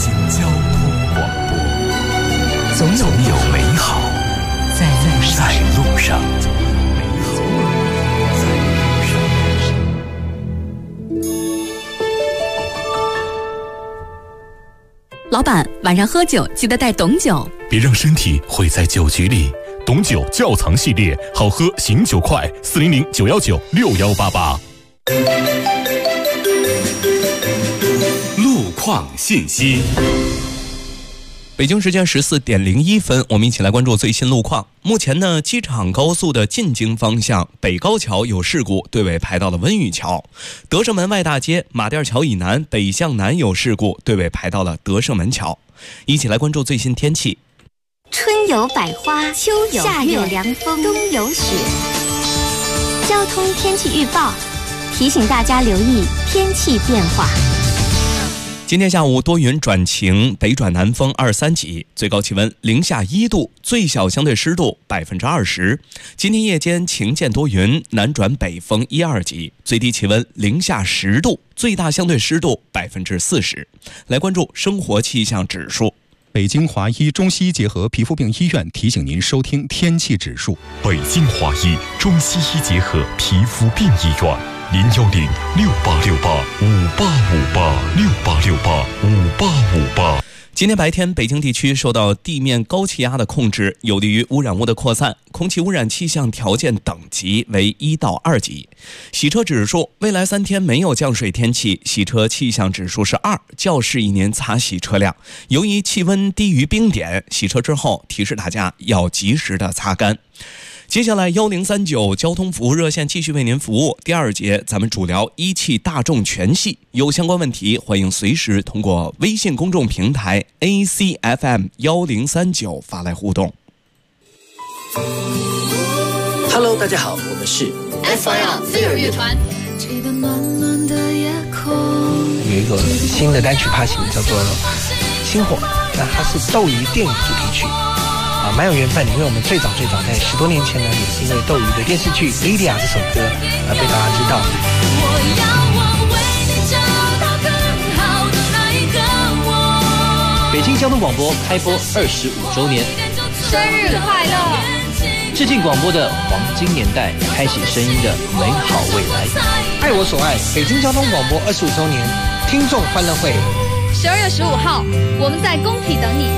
S2: 总有美好在路上。
S3: 老板，晚上喝酒记得带董酒，
S4: 别让身体毁在酒局里。董酒窖藏系列，好喝醒酒快，400-919-6188。
S7: 路况信息。北京时间14点01分，我们一起来关注最新路况。目前呢，机场高速的进京方向北高桥有事故，对尾排到了温榆桥；德胜门外大街马甸桥以南北向南有事故，对尾排到了德胜门桥。一起来关注最新天气。
S14: 春有百花，秋有夏有凉风，冬有雪。交通天气预报提醒大家留意天气变化。
S7: 今天下午多云转晴，北转南风2、3级，最高气温零下1度，最小相对湿度20%。今天夜间晴间多云，南转北风1、2级，最低气温零下10度，最大相对湿度40%。来关注生活气象指数。
S5: 北京华医中西医结合皮肤病医院提醒您收听天气指数。
S10: 北京华医中西医结合皮肤病医院，010-6868-5858，6868-5858。
S7: 今天白天，北京地区受到地面高气压的控制，有利于污染物的扩散，空气污染气象条件等级为1到2级。洗车指数，未来3天没有降水天气，洗车气象指数是2，较适宜您擦洗车辆。由于气温低于冰点，洗车之后提示大家要及时的擦干。接下来1039交通服务热线继续为您服务。第2节咱们主聊一汽大众全系，有相关问题欢迎随时通过微信公众平台 ACFM1039 发来互动。
S6: Hello， 大家好，我们是
S24: SYL 飞儿乐团。
S17: 有一个新的单曲发行叫做《星火》，那它是斗鱼电影主题曲。蛮有缘分，因为我们最早在10多年前呢，也是因为斗鱼的电视剧《Lydia》这首歌而被大家知道。
S6: 北京交通广播开播25周年，
S24: 生日快乐！
S6: 致敬广播的黄金年代，开启声音的美好未来。
S17: 爱我所爱，北京交通广播25周年听众欢乐会
S24: ，12月15号，我们在工体等你。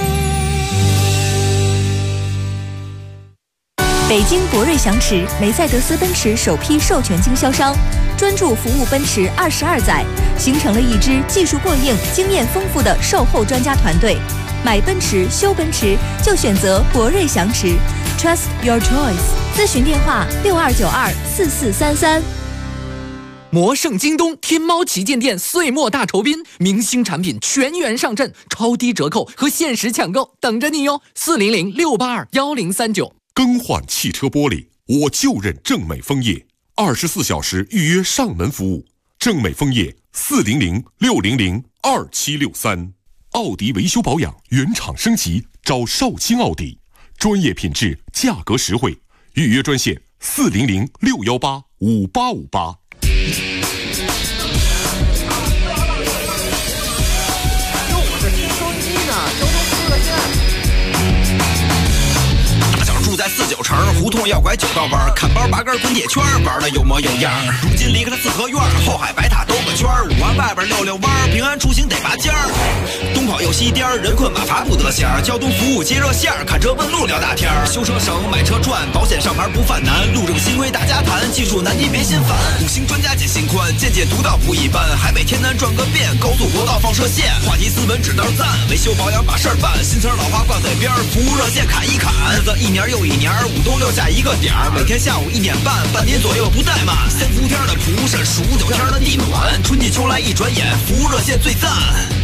S22: 北京博瑞祥驰，梅赛德斯奔驰首批授权经销商，专注服务奔驰22载，形成了一支技术过硬、经验丰富的售后专家团队。买奔驰、修奔驰就选择博瑞祥驰 ，Trust your choice。咨询电话62924433。
S8: 魔圣京东天猫旗舰店岁末大酬宾，明星产品全员上阵，超低折扣和限时抢购等着你哟！400-682-1039。
S10: 更换汽车玻璃，我就认正美枫叶，24小时预约上门服务。正美枫叶400-600-2763。奥迪维修保养原厂升级，找少卿奥迪，专业品质，价格实惠。预约专线400-618-5858。
S9: 在49城胡同要拐9道弯，看包8根滚铁圈，玩的有模有样。如今离开了四合院，后海白塔兜个圈，5环外边溜溜弯，平安出行得拔尖儿。东跑又西颠，人困马乏不得闲。交通服务接热线，看车问路聊大天。修车省，买车赚，保险上牌不犯难。路政新规大家谈，技术难您别心烦。5星专家解心宽，见解独到不一般。海北天南转个遍，高速国道放射线。话题斯文指道赞，维修保养把事儿办。新词老话挂嘴边，服务热线砍一砍。日子一年又一年，5东6下一个点儿，每天下午1点半，半年左右不怠慢。3伏天的蒲扇，15、9天的地暖，春季秋来一转眼，服务热线最赞。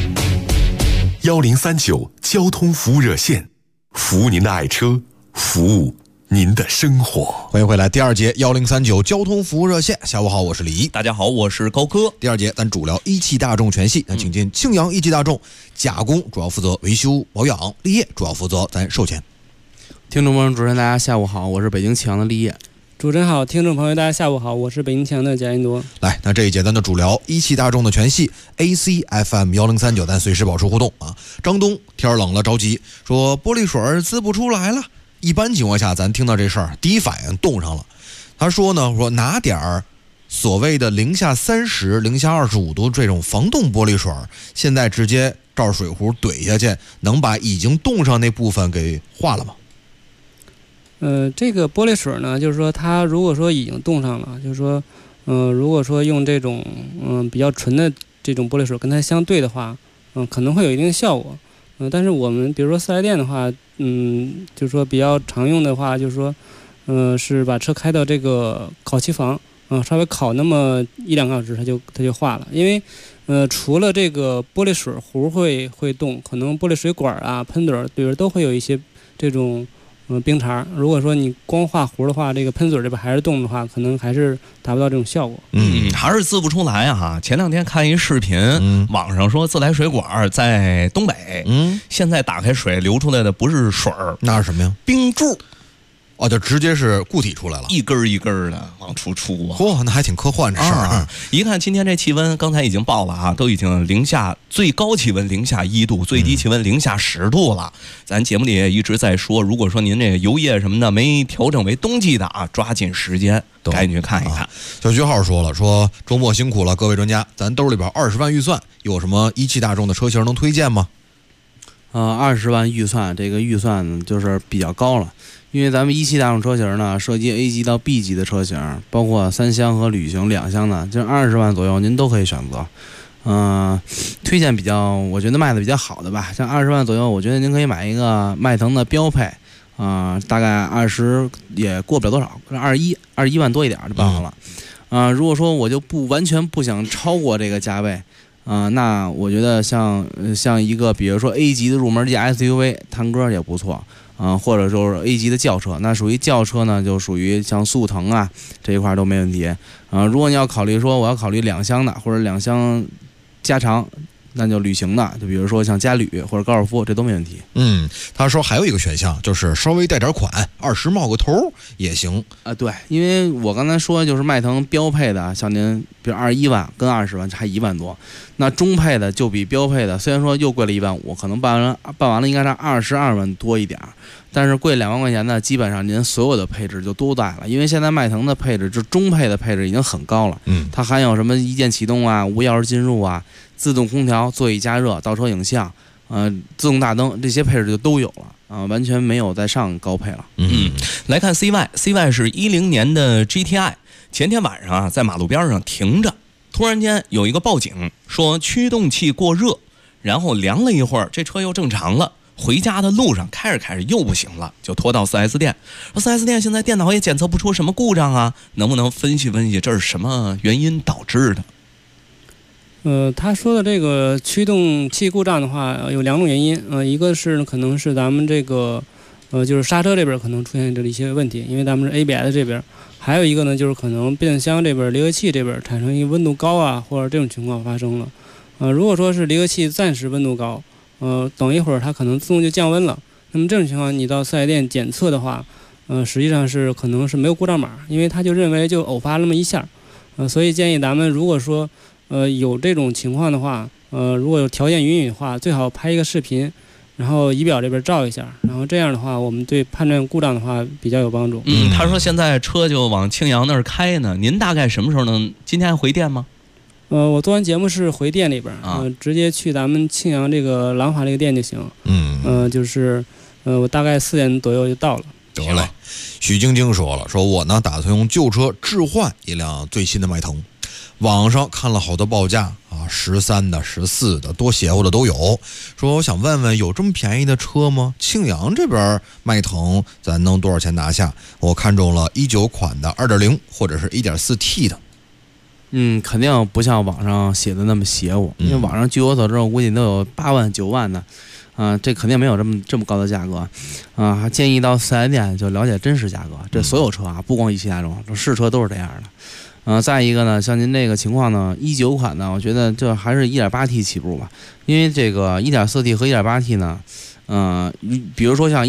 S10: 1039交通服务热线，服务您的爱车，服务您的生活。
S11: 欢迎回来，第2节1039交通服务热线。下午好，我是李一。
S7: 大家好，我是高科。
S11: 第2节咱主聊一汽大众全系，咱请进庆阳一汽大众，加工主要负责维修保养，立业主要负责咱售前。
S12: 听众朋友，主持人大家下午好，我是北京庆阳的立业。
S13: 主持人好，听众朋友大家下午好，我是北京庆阳的贾云多。
S11: 来，那这一节咱就主聊一汽大众的全系 AC FM 1039，咱随时保持互动啊。张东天冷了着急，说玻璃水滋不出来了。一般情况下，咱听到这事儿，第一反应冻上了。他说呢，说拿点儿所谓的-30、-25度这种防冻玻璃水，现在直接照水壶怼下去，能把已经冻上那部分给化了吗？
S13: 这个玻璃水呢，就是说它如果说已经冻上了，就是说，如果说用这种比较纯的这种玻璃水跟它相对的话，可能会有一定效果。但是我们比如说4S店的话，就是说比较常用的话，就是说，是把车开到这个烤漆房，稍微烤那么1-2个小时，它就化了。因为除了这个玻璃水壶会冻，可能玻璃水管啊、喷嘴里边都会有一些这种冰碴。如果说你光化壶的话，这个喷嘴这边还是冻的话，可能还是达不到这种效果。
S7: 还是滋不出来啊！前2天看一视频，网上说自来水管在东北，现在打开水流出来的不是水儿，
S11: 那是什么呀？
S7: 冰柱。
S11: 哦，就直接是固体出来了，
S7: 一根一根的往出出啊！
S11: 嚯，那还挺科幻这事儿啊！
S7: 一看今天这气温，刚才已经报了啊，都已经最高气温-1度，最低气温-10度了。咱节目里也一直在说，如果说您这个油液什么的没调整为冬季的啊，抓紧时间赶紧去看一看。
S11: 小徐浩说了，说周末辛苦了，各位专家，咱兜里边20万预算，有什么一汽大众的车型能推荐吗
S12: ？20万预算，这个预算就是比较高了。因为咱们一汽大众车型呢，涉及 A 级到 B 级的车型，包括3厢和旅行2厢的，就是20万左右您都可以选择。推荐我觉得卖的比较好的吧，像20万左右，我觉得您可以买一个迈腾的标配，大概20也过不了多少，21万多一点就办好了。如果说我就完全不想超过这个价位，那我觉得像一个比如说 A 级的入门级 SUV 探戈也不错。或者就是 A 级的轿车，那属于轿车呢，就属于像速腾啊这一块都没问题。如果你要考虑说我要考虑2厢的或者2厢加长，那就旅行的，就比如说像嘉旅或者高尔夫，这都没问题。
S11: 他说还有一个选项就是稍微带点款，20冒个头也行
S12: 对，因为我刚才说就是迈腾标配的，像您比如21万跟20万差1万多，那中配的就比标配的虽然说又贵了1万5，可能办完了应该是22万多一点，但是贵2万块钱呢，基本上您所有的配置就都带了。因为现在迈腾的配置，就中配的配置已经很高了，它含有什么一键启动啊、无钥匙进入啊、自动空调、座椅加热、倒车影像、自动大灯，这些配置就都有了完全没有再上高配了。
S7: 来看 CY 是10年的 GTI， 前天晚上在马路边上停着，突然间有一个报警说驱动器过热，然后凉了一会儿，这车又正常了。回家的路上开着又不行了，就拖到 4S 店。4S 店现在电脑也检测不出什么故障啊，能不能分析分析这是什么原因导致的？
S13: 他说的这个驱动器故障的话，有2种原因。一个是可能是咱们这个就是刹车这边可能出现这一些问题，因为咱们是 ABS 这边。还有一个呢，就是可能变速箱这边离合器这边产生一个温度高啊，或者这种情况发生了。如果说是离合器暂时温度高，等一会儿它可能自动就降温了。那么这种情况你到4S店检测的话，实际上是可能是没有故障码，因为它就认为就偶发那么一下。 所以建议咱们如果说有这种情况的话，如果有条件允许的话，最好拍一个视频，然后仪表这边照一下，然后这样的话，我们对判断故障的话比较有帮助。
S7: 他说现在车就往庆阳那儿开呢，您大概什么时候能？今天还回电吗？
S13: 我做完节目是回店里边，直接去咱们庆阳这个廊坊这个店就行。就是我大概4点左右就到了。
S11: 得嘞，许晶晶说了，说我呢打算用旧车置换一辆最新的迈腾，网上看了好多报价啊，13的、14的，多邪乎的都有。说我想问问，有这么便宜的车吗？庆阳这边迈腾咱能多少钱拿下？我看中了19款的 2.0 或者是 1.4T 的。
S12: 肯定不像网上写的那么邪乎，因为网上据我所知，我估计都有8万、9万的。这肯定没有这么高的价格，建议到4S店就了解真实价格。这所有车啊，不光17大众，试车都是这样的。再一个呢，像您这个情况呢，19款呢，我觉得就还是 1.8T 起步吧，因为这个 1.4T 和 1.8T 呢，比如说像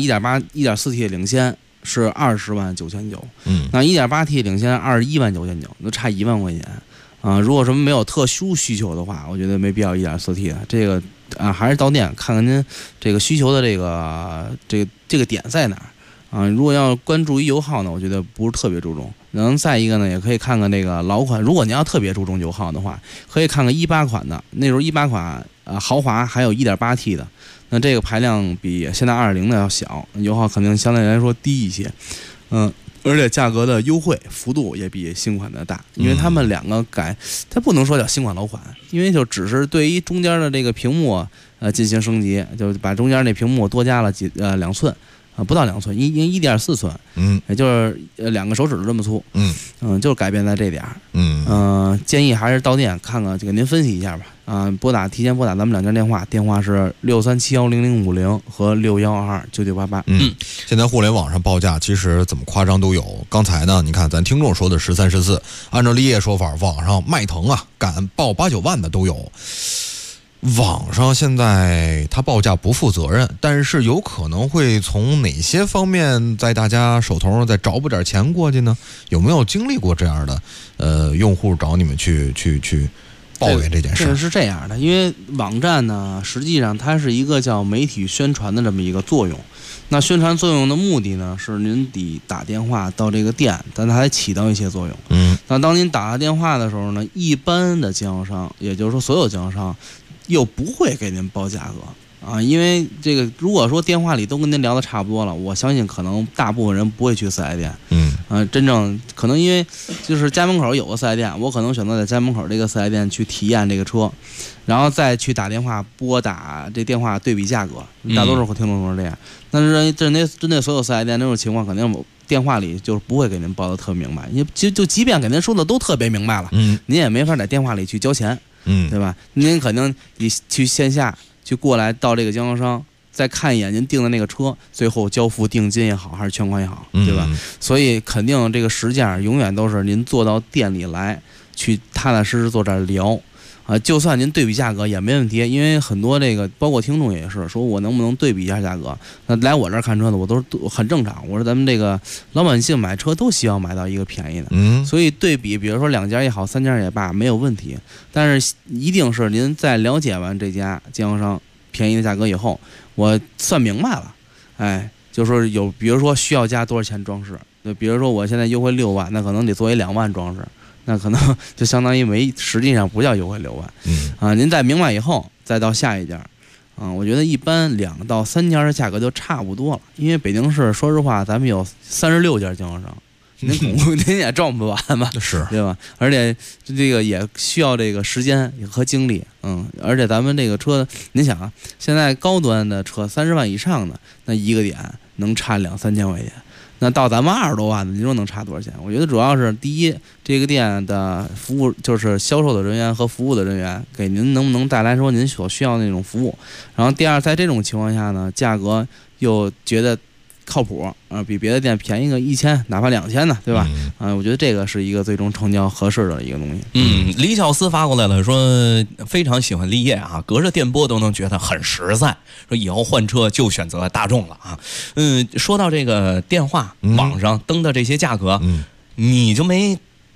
S12: 1.4T 领先是20万9,900，那 1.8T 领先21万9,900，都差1万块钱。如果什么没有特殊需求的话，我觉得没必要 1.4T 的这个。还是到店看看您这个需求的这个点在哪儿如果要关注于油耗呢，我觉得不是特别注重。再一个呢，也可以看看这个老款。如果您要特别注重油耗的话，可以看看18款的。那时候18款豪华还有 1.8T 的，那这个排量比现在2.0的要小，油耗肯定相对来说低一些。而且价格的优惠幅度也比新款的大，因为他们两个它不能说叫新款老款，因为就只是对于中间的这个屏幕进行升级，就把中间那屏幕多加了2寸不到2寸，1.4寸，也就是2个手指头这么粗，就是改变在这点建议还是到店看看，就给您分析一下吧。提前拨打咱们2家电话是637100050和61229988。
S11: 现在互联网上报价其实怎么夸张都有。刚才呢，你看咱听众说的13、14，按照立业说法，网上迈腾敢报8、9万的都有。网上现在他报价不负责任，但是有可能会从哪些方面在大家手头上再找补点钱过去呢？有没有经历过这样的用户找你们去抱怨这件事？
S12: 是这样的，因为网站呢，实际上它是一个叫媒体宣传的这么一个作用。那宣传作用的目的呢，是您得打电话到这个店，但它还起到一些作用。那当您打电话的时候呢，一般的经销商，也就是说所有经销商，又不会给您报价格因为这个如果说电话里都跟您聊的差不多了，我相信可能大部分人不会去4S店。真正可能因为就是家门口有个4S店，我可能选择在家门口这个4S店去体验这个车，然后再去打电话拨打这电话对比价格。大多数听众都是这样。但是针对所有4S店这种情况，肯定电话里就是不会给您报的特明白，就即便给您说的都特别明白了，您也没法在电话里去交钱。对吧？您可能你去线下去过来到这个经销商，再看一眼您订的那个车，最后交付定金也好，还是全款也好，对吧？所以肯定这个实价永远都是您坐到店里来，去踏踏实实坐这儿聊。就算您对比价格也没问题，因为很多这个包括听众也是说，我能不能对比一下价格？那来我这儿看车的，我都很正常。我说咱们这个老百姓买车都希望买到一个便宜的，所以对比，比如说2家也好，3家也罢，没有问题。但是一定是您在了解完这家经销商便宜的价格以后，我算明白了，就说比如说需要加多少钱装饰，对，比如说我现在优惠6万，那可能得作为2万装饰。那可能就相当于实际上不叫优惠6万。您再明白以后，再到下一家，我觉得一般2到3家的价格就差不多了。因为北京市，说实话，咱们有36家经销商，您也赚不完吧？
S11: 是，
S12: 对吧？而且这个也需要这个时间和精力，而且咱们这个车，您想啊，现在高端的车30万以上的，那一个点能差2、3千块钱。那到咱们20多万的，您说能差多少钱？我觉得主要是第一，这个店的服务，就是销售的人员和服务的人员给您能不能带来说您所需要的那种服务。然后第二，在这种情况下呢，价格又觉得靠谱比别的店便宜个1000，哪怕2000呢，对吧？我觉得这个是一个最终成交合适的一个东西。
S7: 李小思发过来了，说非常喜欢立业隔着电波都能觉得很实在，说以后换车就选择大众了说到这个电话网上登的这些价格，你就没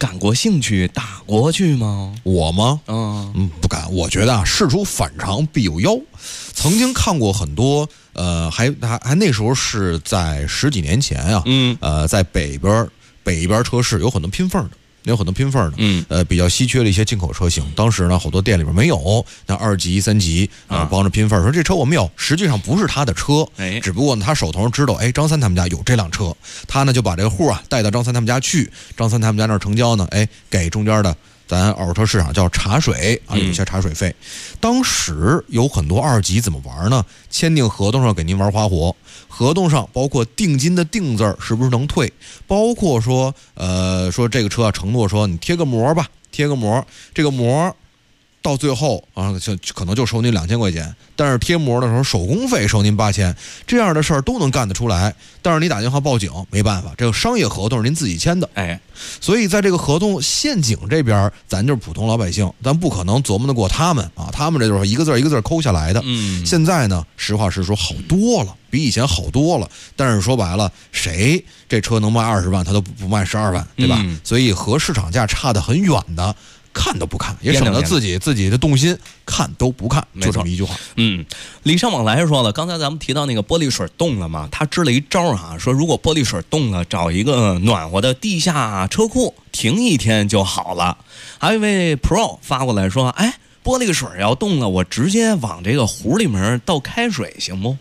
S7: 感过兴趣打过去吗？
S11: 我吗？不敢。我觉得啊，事出反常必有妖。曾经看过很多，还那时候是在10几年前啊，在北边车市有很多拼缝的，比较稀缺的一些进口车型。当时呢，好多店里边没有，那2级、3级帮着拼缝，说这车我们有，实际上不是他的车，只不过呢他手头上知道，张三他们家有这辆车，他呢就把这个户啊带到张三他们家去，张三他们家那儿成交呢，给中间的咱二手车市场叫茶水啊，有一些茶水费。当时有很多2级怎么玩呢？签订合同上给您玩花活，合同上包括定金的定字是不是能退，包括说这个车啊承诺说你贴个膜吧，这个膜到最后啊，可能就收您2000块钱，但是贴膜的时候手工费收您8000，这样的事儿都能干得出来。但是你打电话报警没办法，这个商业合同是您自己签的，所以在这个合同陷阱这边，咱就是普通老百姓，咱不可能琢磨得过他们啊，他们这就是一个字一个字抠下来的。现在呢，实话实说，好多了，比以前好多了。但是说白了，谁这车能卖20万，他都不卖12万，对吧？所以和市场价差得很远的，看都不看，也省得自己的动心，看都不看，就这么一句话。
S7: 礼尚往来说了，刚才咱们提到那个玻璃水冻了嘛，他支了一招啊，说如果玻璃水冻了，找一个暖和的地下车库停1天就好了。还有一位 Pro 发过来说，玻璃水要冻了，我直接往这个壶里面倒开水行不？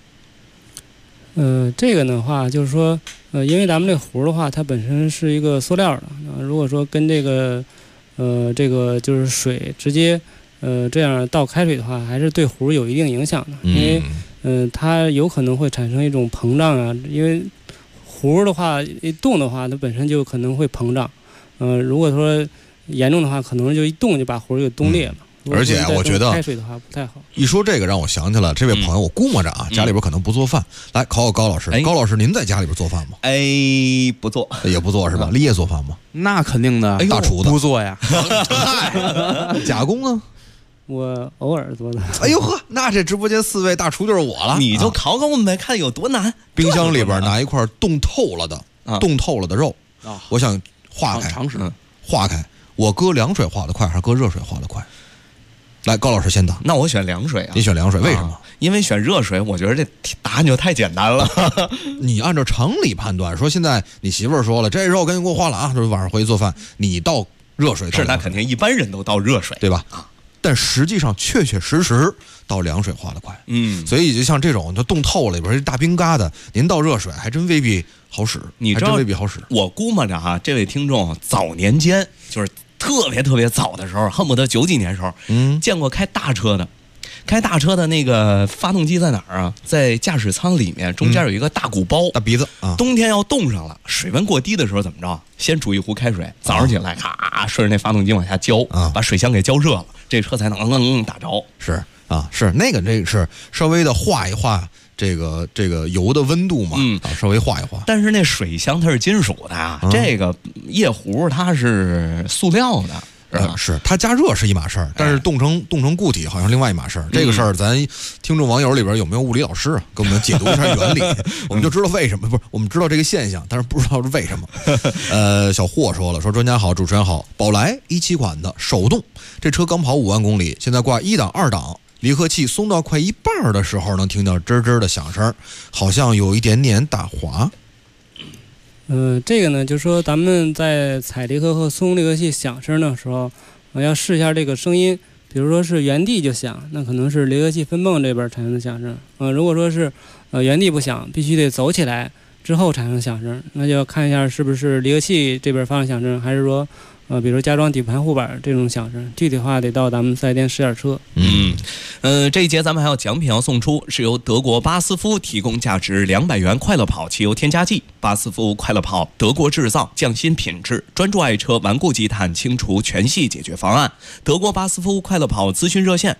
S13: 这个的话就是说，因为咱们这壶的话，它本身是一个塑料的，如果说跟这个就是水直接这样倒开水的话，还是对壶有一定影响的，因为它有可能会产生一种膨胀啊，因为壶的话一冻的话，它本身就可能会膨胀，如果说严重的话，可能就一冻就把壶给冻裂了。
S11: 而且我觉得
S13: 开水的话不太好。
S11: 一说这个让我想起了这位朋友，我估摸着啊，家里边可能不做饭。来考高老师，高老师您在家里边做饭吗？
S7: 不做，
S11: 也不做是吧？立业做饭吗？
S12: 那肯定的，
S11: 大厨的
S12: 不做呀。
S11: 贾工呢？
S13: 我偶尔做的。
S11: 哎呦呵，那这直播间4位大厨就是我了。
S7: 你就考我们呗，看有多难。
S11: 冰箱里边拿一块冻透了的肉，我想化开，化开。我搁凉水化的快还是搁热水化的快？来，高老师先答。
S7: 那我选凉水啊。
S11: 你选凉水，为什么？
S7: 因为选热水，我觉得这答案就太简单了。
S11: 你按照常理判断，说现在你媳妇儿说了，这肉赶紧给我化了啊，就是晚上回去做饭，你倒热水，
S7: 是那肯定一般人都倒热水，
S11: 对吧？但实际上确实倒凉水化的快。所以就像这种就冻透了里边大冰疙瘩，您倒热水还真未必好使。
S7: 你知道，
S11: 还真未必好使。
S7: 我估摸着啊，这位听众早年间就是特别早的时候，恨不得90几年时候，见过开大车的那个发动机在哪儿啊？在驾驶舱里面，中间有一个大鼓包，
S11: 大鼻子啊。
S7: 冬天要冻上了，水温过低的时候怎么着？先煮一壶开水，早上起来咔顺着那发动机往下浇，把水箱给浇热了，这车才能打着。
S11: 是啊，是那个是稍微的化一化。这个油的温度嘛，稍微化一化。
S7: 但是那水箱它是金属的啊，这个夜壶它是塑料的，
S11: 是它加热是一码事儿，但是冻成固体好像另外一码事儿。这个事儿咱听众网友里边有没有物理老师啊，给我们解读一下原理，我们就知道为什么。不是，我们知道这个现象，但是不知道是为什么。小霍说了，说专家好，主持人好，宝来17款的手动，这车刚跑5万公里，现在挂1档2档。离合器松到快一半的时候，能听到吱吱的响声，好像有一点点打滑。
S13: 这个呢，就是说咱们在踩离合和松离合器响声的时候，要试一下这个声音。比如说是原地就响，那可能是离合器分泵这边产生的响声。如果说是原地不响，必须得走起来之后产生响声，那就要看一下是不是离合器这边发生响声，还是说比如加装底盘护板这种响声，具体的话得到咱们4S店试点车。
S7: 这一节咱们还有奖品要送出，是由德国巴斯夫提供价值200元快乐跑汽油添加剂。巴斯夫快乐跑，德国制造，匠心品质，专注爱车顽固积碳清除全系解决方案。德国巴斯夫快乐跑咨询热线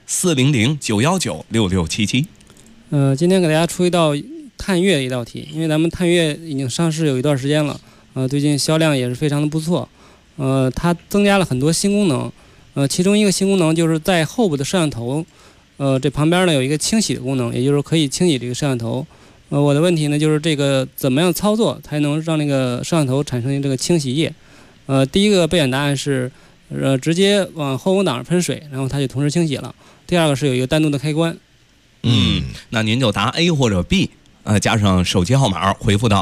S7: 400-919-6677。
S13: 今天给大家出一道探岳的一道题，因为咱们探岳已经上市有一段时间了，最近销量也是非常的不错。它增加了很多新功能，其中一个新功能就是在后部的摄像头，这旁边呢有一个清洗的功能，也就是可以清洗这个摄像头。我的问题呢就是这个怎么样操作才能让那个摄像头产生这个清洗液？ 第一个备选答案是，直接往后风挡喷水，然后它就同时清洗了。第二个是有一个单独的开关。
S7: 那您就答 A 或者 B。加上手机号码回复到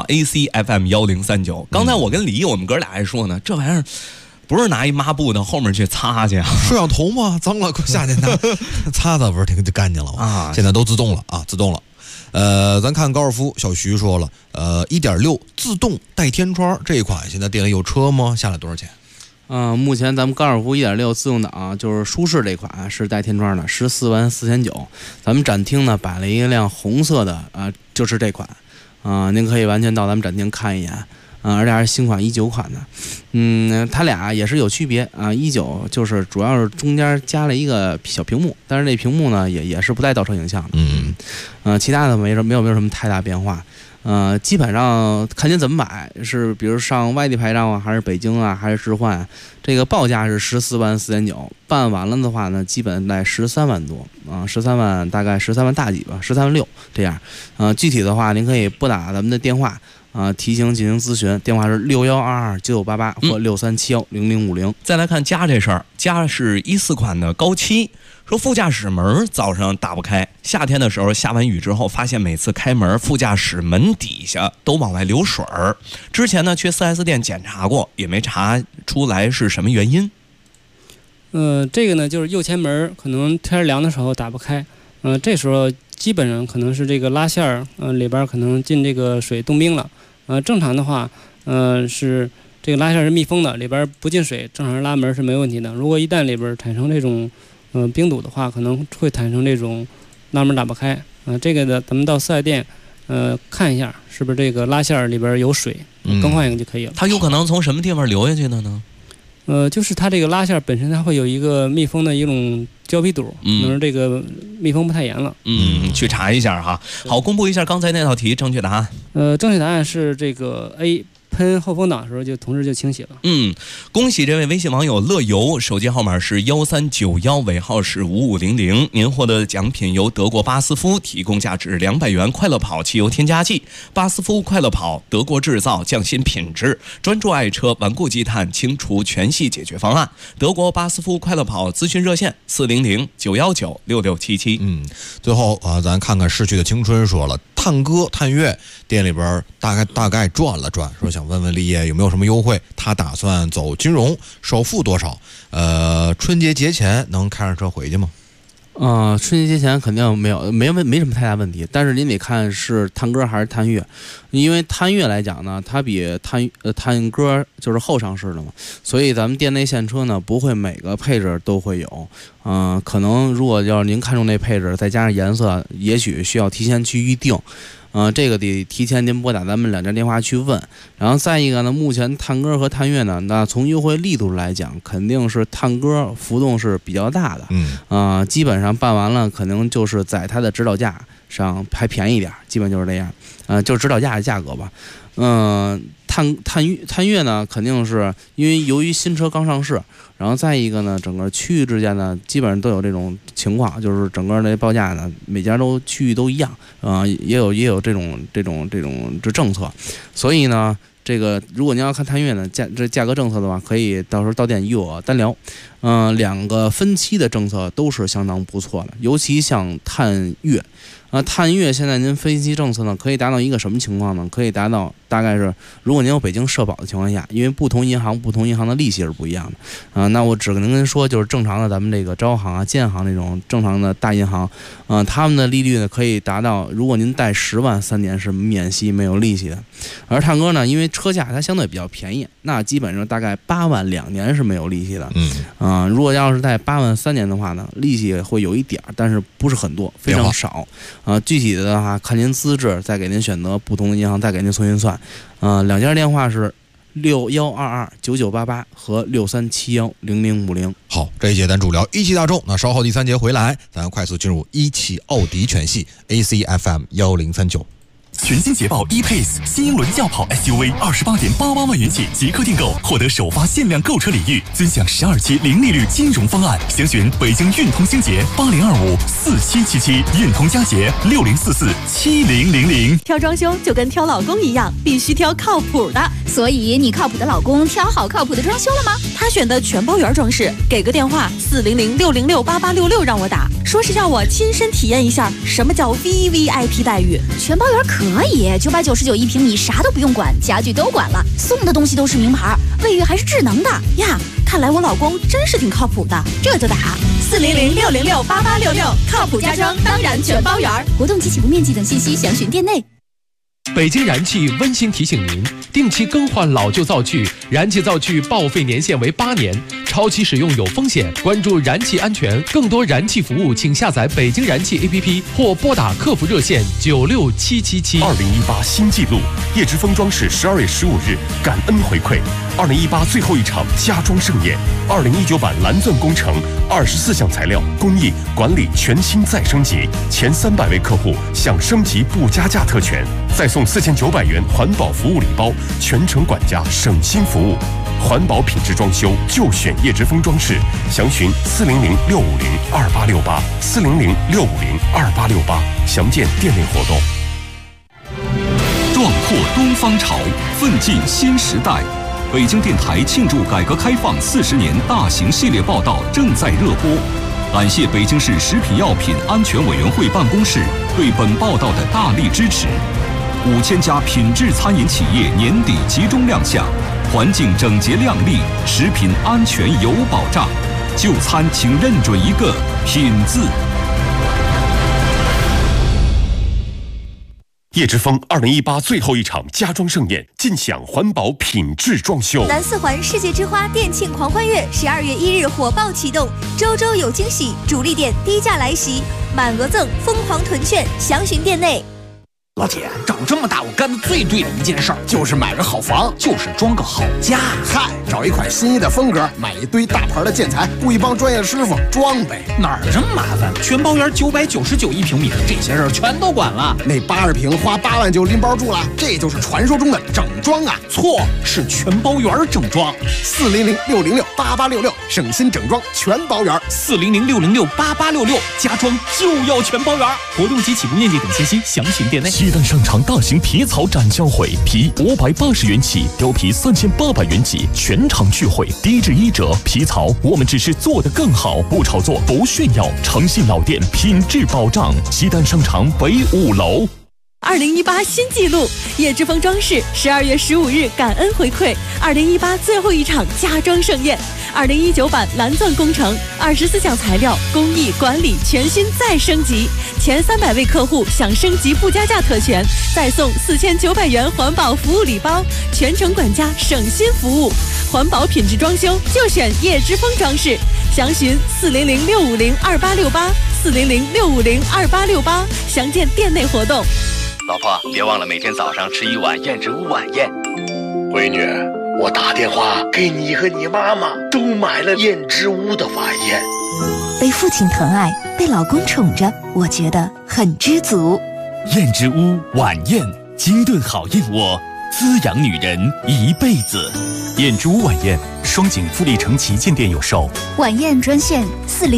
S7: ACFM1039。刚才我跟李毅我们哥俩还说呢，这玩意儿不是拿一抹布到后面去擦去啊？
S11: 摄像头吗？脏了，夏天拿擦擦不是挺干净了吗？啊，现在都自动了啊，自动了。咱看高尔夫，小徐说了，1.6自动带天窗这一款现在店里有车吗？下来多少钱？
S12: 目前咱们高尔夫 1.6 自动挡就是舒适这款是带天窗的，144900。咱们展厅呢摆了一辆红色的就是这款您可以完全到咱们展厅看一眼而且还是新款19款的。它俩也是有区别19就是主要是中间加了一个小屏幕，但是这屏幕呢也是不带倒车影像的。其他的没有什么太大变化。基本上看您怎么买，是比如上外地牌照啊，还是北京啊，还是置换啊？这个报价是144900，办完了的话呢，基本在13万多13万大概13万大几吧，13万6这样。具体的话您可以拨打咱们的电话提醒进行咨询，电话是61229988或63710050。
S7: 再来看家这事儿，家是14款的高7。说副驾驶门早上打不开，夏天的时候下完雨之后，发现每次开门副驾驶门底下都往外流水儿。之前呢去 4S 店检查过，也没查出来是什么原因。
S13: 这个呢就是右前门可能天凉的时候打不开，这时候基本上可能是这个拉线里边可能进这个水冻冰了。正常的话，是这个拉线是密封的，里边不进水，正常拉门是没问题的。如果一旦里边产生这种冰堵的话，可能会产生这种拉门打不开。这个的咱们到4S店看一下是不是这个拉线里边有水，更换一个就可以了。
S7: 它有可能从什么地方流下去的呢？
S13: 就是它这个拉线本身它会有一个密封的一种胶皮堵，可能这个密封不太严了。
S7: 去查一下哈。好，公布一下刚才那道题正确答案。
S13: 正确答案是这个 A。喷后风挡的时候就同时就清洗了。
S7: 恭喜这位微信网友乐游，手机号码是1391，尾号是5500。您获得的奖品由德国巴斯夫提供价值200元快乐跑汽油添加剂。巴斯夫快乐跑，德国制造，匠心品质，专注爱车，顽固积碳，清除全系解决方案。德国巴斯夫快乐跑咨询热线400-919-6677。
S11: 最后咱看看逝去的青春，说了探歌探岳店里边大概转了转，说想问问立业有没有什么优惠，他打算走金融，首付多少？春节节前能开上车回去吗？
S12: 春节节前肯定没什么太大问题，但是您得看是探歌还是探岳，因为探岳来讲呢，它比探歌就是后上市的嘛，所以咱们店内现车呢不会每个配置都会有，可能如果要是您看中那配置，再加上颜色，也许需要提前去预定。这个得提前您拨打咱们2家电话去问。然后再一个呢，目前探歌和探岳呢，那从优惠力度来讲，肯定是探歌浮动是比较大的。基本上办完了，可能就是在它的指导价上还便宜一点，基本就是这样。就是指导价的价格吧。探岳呢，肯定是因为由于新车刚上市，然后再一个呢，整个区域之间呢，基本上都有这种情况，就是整个的报价呢，每家区域都一样，也有这种政策，所以呢，这个如果您要看探岳呢，价格政策的话，可以到时候到店与我单聊。2个分期的政策都是相当不错的，尤其像探岳。探岳现在您分期政策呢，可以达到一个什么情况呢？可以达到大概是，如果您有北京社保的情况下，因为不同银行的利息是不一样的。那我只跟您说，就是正常的咱们这个招行啊、建行那种正常的大银行，他们的利率呢可以达到，如果您贷10万3年是免息没有利息的。而探歌呢，因为车价它相对比较便宜，那基本上大概8万2年是没有利息的。如果要是贷8万3年的话呢，利息会有一点，但是不是很多，非常少。具体的话看您资质，再给您选择不同的银行，再给您重新算。2家电话是61229988和63710050。
S11: 好，这一节咱主聊一汽大众，那稍后第3节回来，咱快速进入一汽奥迪全系 ACFM1039。
S4: 全新捷豹 E-Pace 新英伦轿跑 SUV28.88万元起即刻订购，获得首发限量购车礼遇，尊享12期零利率金融方案。详询北京运通星捷80254777，运通佳捷60447000。
S3: 挑装修就跟挑老公一样，必须挑靠谱的。
S15: 所以你靠谱的老公挑好靠谱的装修了吗？
S3: 他选的全包圆装饰，给个电话400-606-8866让我打，说是要我亲身体验一下什么叫 VVIP 待遇。
S15: 全包圆可以，999一平，你啥都不用管，家具都管了，送的东西都是名牌，卫浴还是智能的
S3: 呀。看来我老公真是挺靠谱的，这就打400-606-8866，靠谱家装当然全包圆。
S15: 活动及起步面积等信息详询店内。
S16: 北京燃气温馨提醒您，定期更换老旧灶具，燃气灶具报废年限为8年，超期使用有风险。关注燃气安全，更多燃气服务请下载北京燃气 APP 或拨打客服热线96777。
S10: 2018新纪录，叶之峰装饰12月15日感恩回馈2018最后一场家装盛宴，2019版蓝钻工程24项材料工艺管理全新再升级，前300位客户享升级不加价特权，再送4900元环保服务礼包，全程管家省心服务。环保品质装修就选叶之峰装饰，详询400-650-2868，400-650-2868，详见店内活动。
S18: 壮阔东方潮，奋进新时代。北京电台庆祝改革开放40年大型系列报道正在热播，感谢北京市食品药品安全委员会办公室对本报道的大力支持。5000家品质餐饮企业年底集中亮相，环境整洁亮丽，食品安全有保障。就餐请认准一个品字。
S10: 叶之峰2018最后一场家装盛宴，尽享环保品质装修。
S22: 南四环世界之花店庆狂欢月12月1日火爆启动，周周有惊喜，主力店低价来袭，满额赠，疯狂囤券，详询店内。
S8: 老铁，长这么大我干的最对的一件事儿就是买个好房，就是装个好家。
S19: 嗨，找一款心仪的风格，买一堆大牌的建材，雇一帮专业师傅装呗。
S8: 哪儿这么麻烦？全包圆999一平米，这些事儿全都管了。
S19: 那80平花8万就拎包住了，这就是传说中的整装啊！
S8: 错，是全包圆整装。
S19: 400-606-8866，省心整装全包圆。
S8: 400-606-8866，家装就要全包圆。活动及起步面积等信息详询店内。
S18: 西单商场大型皮草展销会，皮580元起，貂皮3800元起，全场聚会，低至1折。皮草我们只是做得更好，不炒作，不炫耀，诚信老店，品质保障。西单商场北5楼。
S3: 2018新纪录，叶之峰装饰12月15日感恩回馈2018最后一场家装盛宴。2019版蓝钻工程24项材料工艺管理全新再升级，前300位客户享升级不加价特权，再送4900元环保服务礼包，全程管家省心服务。环保品质装修就选叶之峰装饰，详询400-650-2868，400-650-2868，详见店内活动。
S21: 老婆，别忘了每天早上吃1碗燕之屋晚宴。闺女，我打电话给你和你妈妈都买了燕之屋的晚宴。
S22: 被父亲疼爱，被老公宠着，我觉得很知足。
S23: 燕之屋晚宴，精炖好燕窝，滋养女人一辈子。燕之屋晚宴，双井富力城旗舰店有售。
S22: 晚宴专线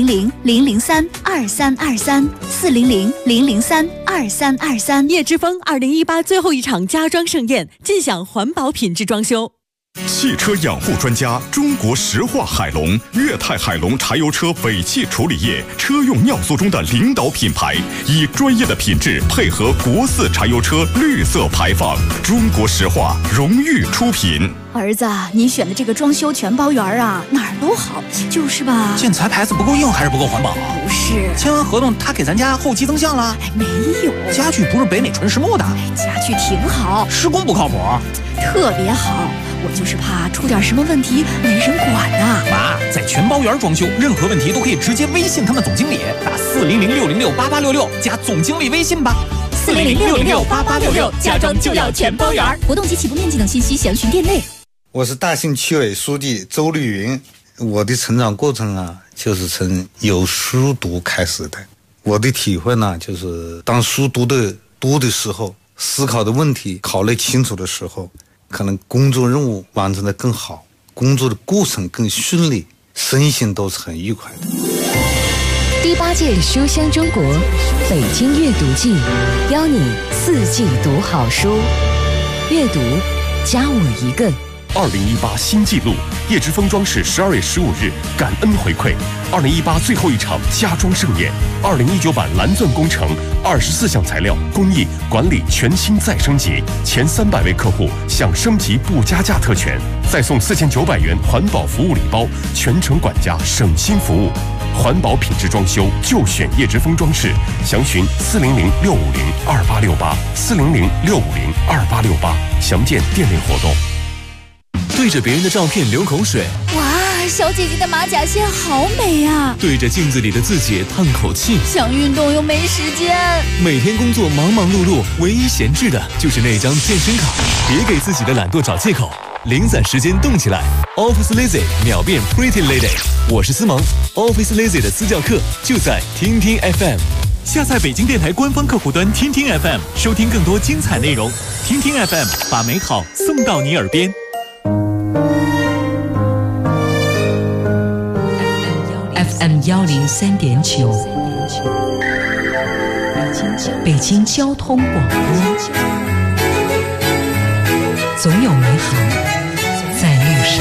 S22: 400-003-2323，400-003-2323。
S3: 叶之峰2018最后一场家装盛宴，尽享环保品质装修。
S4: 汽车养护专家中国石化海龙，粤泰海龙柴油车尾气处理液车用尿素中的领导品牌，以专业的品质配合国4柴油车绿色排放。中国石化荣誉出品。
S15: 儿子，你选的这个装修全包圆啊，哪儿都好，就是吧？
S8: 建材牌子不够硬还是不够环保？
S15: 不是，
S8: 签完合同他给咱家后期增项了？
S15: 没有，
S8: 家具不是北美纯实木的，
S15: 家具挺好，
S8: 施工不靠谱，
S15: 特别好。我就是怕出点什么问题没人管啊。
S8: 妈，在全包圆装修，任何问题都可以直接微信他们总经理，打400-606-8866加总经理微信吧。
S15: 400-606-8866，家装就要全包圆。活动及起步面积等信息详询店内。
S20: 我是大兴区委书记周绿云，我的成长过程啊，就是从有书读开始的。我的体会呢，就是当书读的多的时候， 思考的问题考虑清楚的时候，可能工作任务完成的更好，工作的过程更顺利，身心都是很愉快的。
S1: 第8届书香中国北京阅读季，邀你4季读好书，阅读加我一个。
S10: 2018新纪录，叶之峰装饰12月15日感恩回馈2018最后一场家装盛宴，2019版蓝钻工程24项材料工艺管理全新再升级，前300位客户享升级不加价特权，再送4900元环保服务礼包，全程管家省心服务，环保品质装修就选叶之峰装饰，详询400-650-2868，400-650-2868，详见店内活动。
S2: 对着别人的照片流口水，
S15: 哇，小姐姐的马甲线好美啊！
S2: 对着镜子里的自己叹口气，
S15: 想运动又没时间。
S2: 每天工作忙忙碌碌，唯一闲置的就是那张健身卡。别给自己的懒惰找借口，零散时间动起来。Office Lazy 秒变 Pretty Lady， 我是思萌。Office Lazy 的私教课就在听听 FM。下载北京电台官方客户端听听 FM， 收听更多精彩内容。听听 FM， 把美好送到你耳边。
S5: FM 103.9，北京交通广播，总有美好在路上。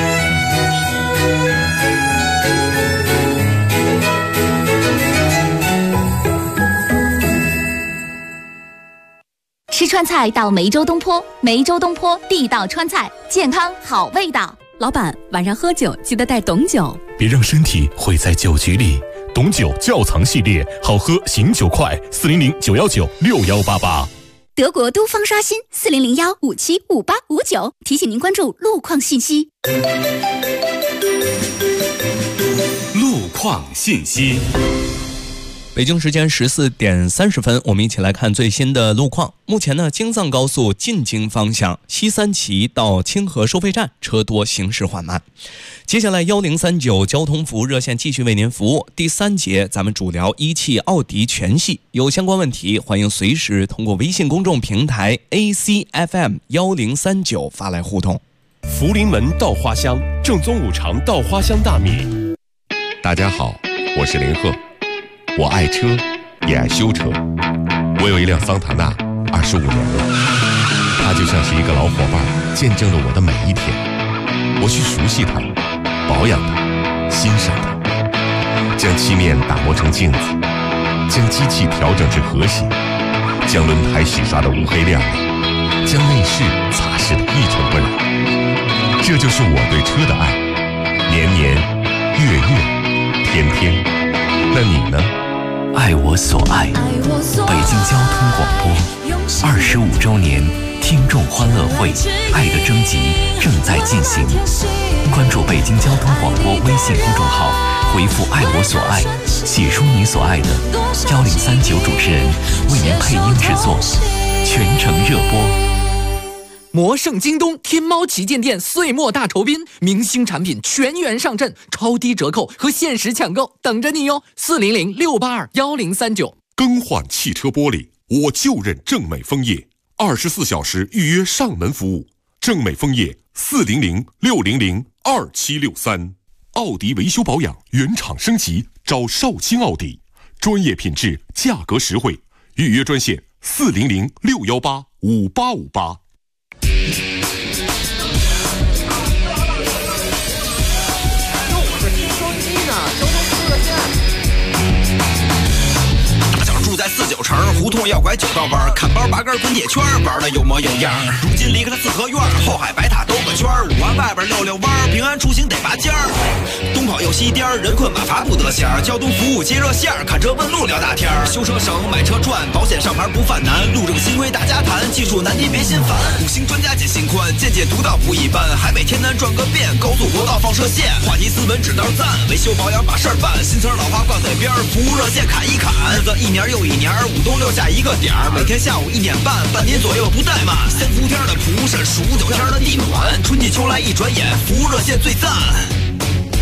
S15: 吃川菜到梅州东坡，梅州东坡地道川菜，健康好味道。
S3: 老板，晚上喝酒记得带董酒，
S4: 别让身体毁在酒局里。董酒窖藏系列，好喝醒酒快，400-919-6188。
S15: 德国都方刷新，400-157-5859，提醒您关注路况信息。
S4: 路况信息。
S7: 北京时间14点30分，我们一起来看最新的路况。目前呢，京藏高速进京方向西三旗到清河收费站车多，行驶缓慢。接下来1039交通服务热线继续为您服务。第3节，咱们主聊一汽奥迪全系，有相关问题，欢迎随时通过微信公众平台 ACFM1039发来互动。
S10: 福临门稻花香，正宗5常稻花香大米。
S14: 大家好，我是林鹤。我爱车，也爱修车。我有一辆桑塔纳，25年了，它就像是一个老伙伴，见证了我的每一天。我去熟悉它，保养它，欣赏它，将漆面打磨成镜子，将机器调整至和谐，将轮胎洗刷得乌黑亮丽，将内饰擦拭得一尘不染。这就是我对车的爱，年年，月月，天天。那你呢？
S23: 爱我所爱，北京交通广播25周年听众欢乐会爱的征集正在进行，关注北京交通广播微信公众号，回复爱我所爱，写出你所爱的，1039主持人为您配音制作，全程热播。
S8: 魔圣京东天猫旗舰店岁末大酬宾，明星产品全员上阵，超低折扣和限时抢购等着你哟！400-682-1039。
S10: 更换汽车玻璃，我就认正美枫叶，24小时预约上门服务。正美枫叶400-600-2763。奥迪维修保养原厂升级，找少卿奥迪，专业品质，价格实惠。预约专线400-618-5858。
S9: 在49城胡同要拐9道弯，看包拔根滚铁圈，玩的有模有样。如今离开了四合院，后海白塔兜个圈，5环外边溜弯，平安出行得拔尖儿。东跑又西颠，人困马乏不得闲。交通服务接热线，看车问路聊大天。修车省，买车赚，保险上牌不犯难。路政新规大家谈，技术难题别心烦。5星专家解心宽，见解独到不一般。海北天南转个遍，高速国道放射线。话题资本指道赞，维修保养把事儿办。新词老话挂嘴边，服务热线砍一砍。日子一年又一年，5东6下一个点儿，每天下午1点半，半年左右不怠慢。3伏天的蒲扇，数9天的地暖，春季秋来一转眼，服务热线最赞。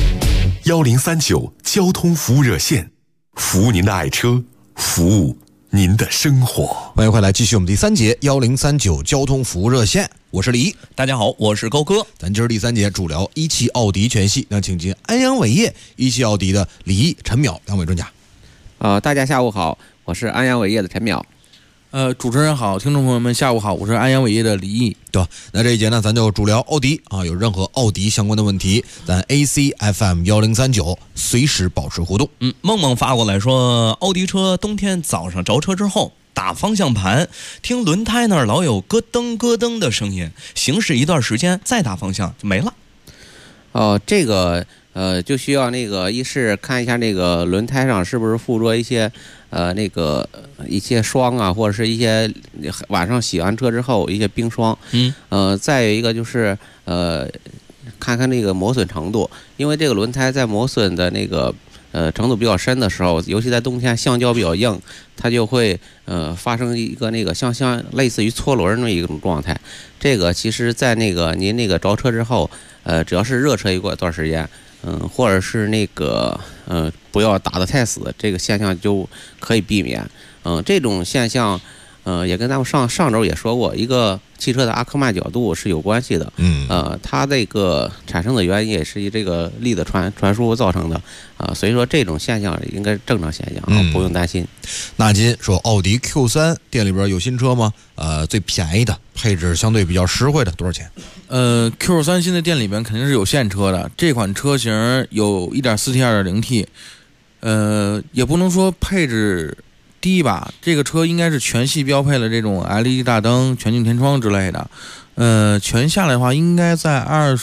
S14: 1039交通服务热线，服务您的爱车，服务您的生活。
S11: 欢迎回来，继续我们第3节1039交通服务热线，我是李，
S7: 大家好，我是高哥。
S11: 咱今儿第3节主聊一汽奥迪全系，那请进安阳伟业一汽奥迪的李毅、陈淼两位专家。
S6: 大家下午好，我是安阳伟业的陈淼。
S12: 主持人好，听众朋友们下午好，我是安阳伟业的李毅。
S11: 对吧？那这一节呢，咱就主聊奥迪啊，有任何奥迪相关的问题，咱 ACFM 1039随时保持互动。
S7: 梦梦发过来说，奥迪车冬天早上着车之后，打方向盘，听轮胎那儿老有咯噔咯噔的声音，行驶一段时间再打方向就没了。
S6: 这个就需要一是看一下那个轮胎上是不是附着一些一些霜啊，或者是一些晚上洗完车之后一些冰霜。再有一个就是看看那个磨损程度，因为这个轮胎在磨损的程度比较深的时候，尤其在冬天橡胶比较硬，它就会发生一个像类似于搓轮的一种状态。这个其实在您着车之后，只要是热车一段时间，或者是不要打得太死，这个现象就可以避免。这种现象也跟咱们上周也说过，一个汽车的阿克曼角度是有关系的。它这个产生的原因也是这个力的传输造成的所以说这种现象应该是正常现象不用担心。
S11: 纳金说，奥迪 Q3 店里边有新车吗？最便宜的，配置相对比较实惠的多少钱
S12: ？Q3 新的店里边肯定是有现车的，这款车型有 1.4T 2.0T， 也不能说配置低吧，这个车应该是全系标配了这种 LED 大灯、全景天窗之类的。全下来的话，应该在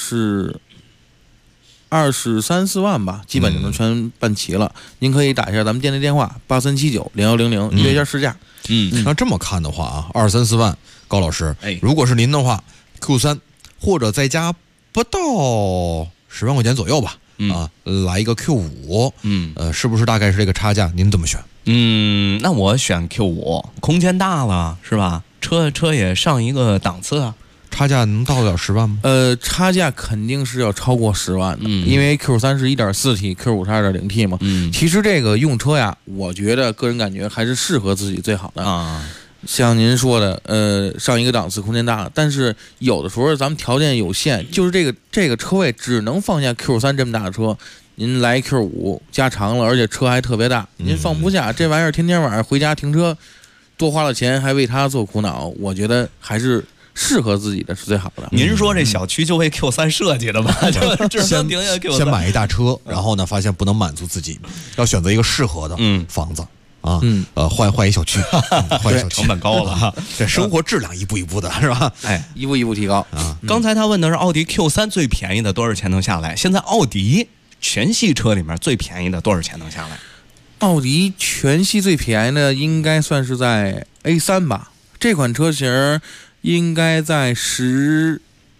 S12: 23、4万吧，基本就能全办齐了。您可以打一下咱们店的电话83790100，约一下试驾。
S11: 那这么看的话啊，23、4万，高老师，如果是您的话 ，Q3 或者再加不到10万块钱左右吧，来一个 Q5，是不是大概是这个差价？您怎么选？
S7: 那我选 Q5，空间大了是吧？车也上一个档次啊。
S11: 差价能到得了10万吗？
S12: 差价肯定是要超过10万的，因为 Q3 是 1.4T，Q5 是 2.0T 嘛。其实这个用车呀，我觉得个人感觉还是适合自己最好的啊。像您说的，上一个档次，空间大了，但是有的时候咱们条件有限，就是这个车位只能放下 Q3 这么大的车。您来 Q5 加长了，而且车还特别大，您放不下这玩意儿，天天晚上回家停车，多花了钱还为它做苦恼，我觉得还是适合自己的是最好的。
S7: 您说这小区就为 Q3 设计的吧？就只能停下 Q3。
S11: 先买一大车，然后呢，发现不能满足自己，要选择一个适合的房子啊，换一小区，换一小区，
S7: 成本高了哈。
S11: 这生活质量一步一步的是吧？
S12: 一步一步提高
S7: 啊。刚才他问的是奥迪 Q3 最便宜的多少钱能下来？现在奥迪全系车里面最便宜的多少钱能下来？
S12: 奥迪全系最便宜的应该算是在 A3 吧，这款车型应该在16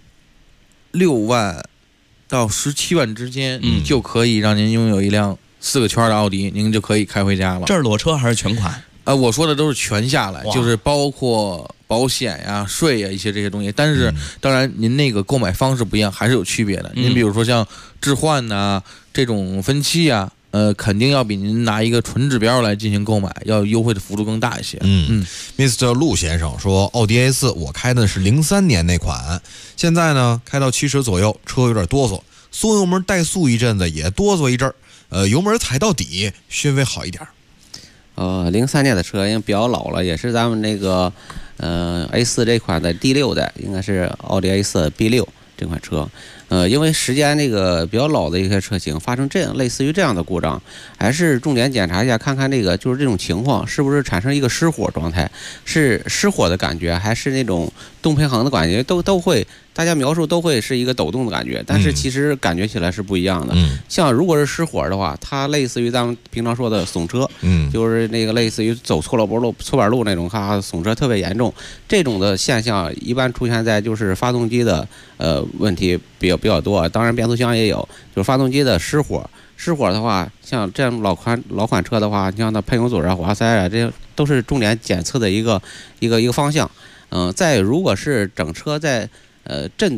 S12: 万到17万之间，就可以让您拥有一辆4个圈的奥迪，您就可以开回家了。
S7: 这是裸车还是全款？
S12: 我说的都是全下来，就是包括保险呀、税呀一些这些东西。但是当然您那个购买方式不一样，还是有区别的。您比如说像置换呐、这种分期呀，肯定要比您拿一个纯指标来进行购买要优惠的幅度更大一些。
S11: Mr. 陆先生说，奥迪 A4 我开的是03年那款，现在呢开到70左右，车有点哆嗦，松油门怠速一阵子也哆嗦一阵儿，油门踩到底，熏味好一点。
S6: 03年的车因为比较老了，也是咱们A4 这款的第6代，应该是奥迪 A4 B6这款车。因为时间比较老的一些车型发生类似于这样的故障，还是重点检查一下，看看就是这种情况是不是产生一个失火状态，是失火的感觉，还是那种动平衡的感觉，都会大家描述都会是一个抖动的感觉，但是其实感觉起来是不一样的。像如果是失火的话，它类似于咱们平常说的耸车，就是类似于走错板路那种，耸车特别严重。这种的现象一般出现在就是发动机的问题比较多，当然变速箱也有，就是发动机的失火。失火的话，像这样老款车的话，像它喷油嘴啊、活塞啊，这些都是重点检测的一个方向。再如果是整车在震动，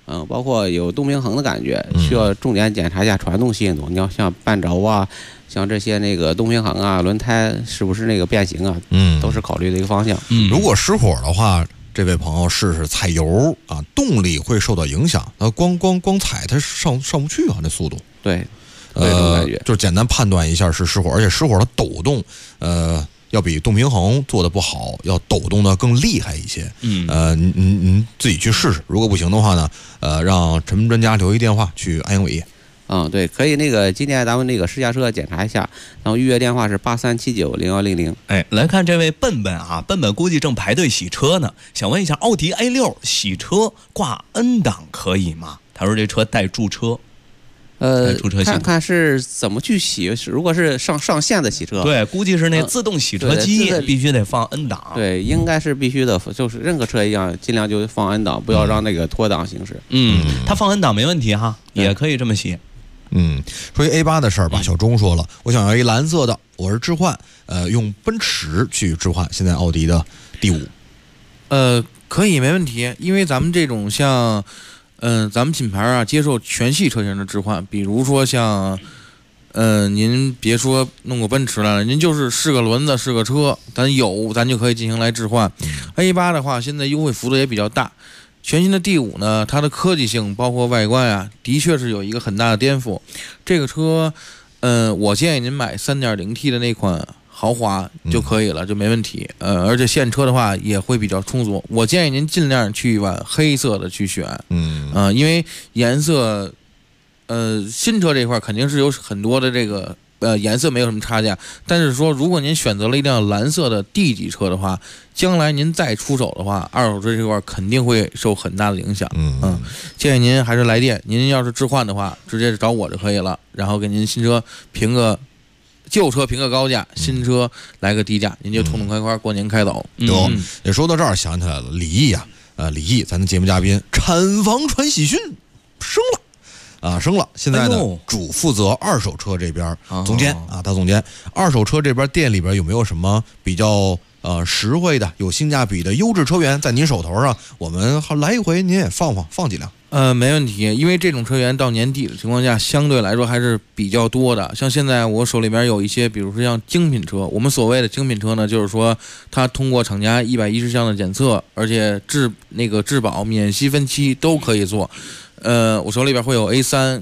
S6: 包括有动平衡的感觉，需要重点检查一下传动系统。你要像半轴啊，像这些那个动平衡啊，轮胎是不是那个变形啊，都是考虑的一个方向。
S11: 如果失火的话，这位朋友试试踩油啊，动力会受到影响。光踩它上不去啊，那速度。
S6: 对，这种感觉
S11: 就简单判断一下是失火，而且失火的抖动，要比动平衡做的不好，要抖动的更厉害一些。您自己去试试，如果不行的话呢，让陈专家留一电话去安英伟业。
S6: 对，可以那个今天咱们那个试驾车检查一下，然后预约电话是83790100。
S7: 来看这位笨笨啊，笨笨估计正排队洗车呢，想问一下，奥迪 A6 洗车挂 N 档可以吗？他说这车带驻车。
S6: 看看是怎么去洗。如果是上线的洗车，
S7: 对，估计是那自动洗车机必须得放 N 档。
S6: 对，应该是必须的，就是任何车一样，尽量就放 N 档，不要让那个脱档行驶。
S7: 它放 N 档没问题哈，也可以这么洗。
S11: 说一 A8 的事儿吧，小钟说了，我想要一蓝色的，我是置换，用奔驰去置换现在奥迪的D5。
S12: 可以没问题，因为咱们这种像。咱们品牌啊，接受全系车型的置换，比如说像，您别说弄个奔驰来了，您就是是个轮子是个车，咱就可以进行来置换。A8 的话，现在优惠幅度也比较大。全新的D5呢，它的科技性包括外观啊，的确是有一个很大的颠覆。这个车，我建议您买 3.0T 的那款。豪华就可以了，就没问题。而且现车的话也会比较充足。我建议您尽量去往黑色的去选，因为颜色，新车这块肯定是有很多的这个颜色没有什么差价，但是说如果您选择了一辆蓝色的 D 级车的话，将来您再出手的话，二手车这块肯定会受很大的影响。建议您还是来电。您要是置换的话，直接找我就可以了，然后给您新车评个。旧车评个高价，新车来个低价，您就痛痛快快过年开走。
S11: 也说到这儿想起来了，李毅啊，李毅，咱的节目嘉宾，产房传喜讯，生了。现在呢，主负责二手车这边总监啊，大总监，二手车这边店里边有没有什么比较实惠的、有性价比的优质车源在您手头上？我们来一回您也放几辆。
S12: 没问题，因为这种车源到年底的情况下，相对来说还是比较多的。像现在我手里边有一些，比如说像精品车，我们所谓的精品车呢，就是说它通过厂家110项的检测，而且质保、免息分期都可以做。我手里边会有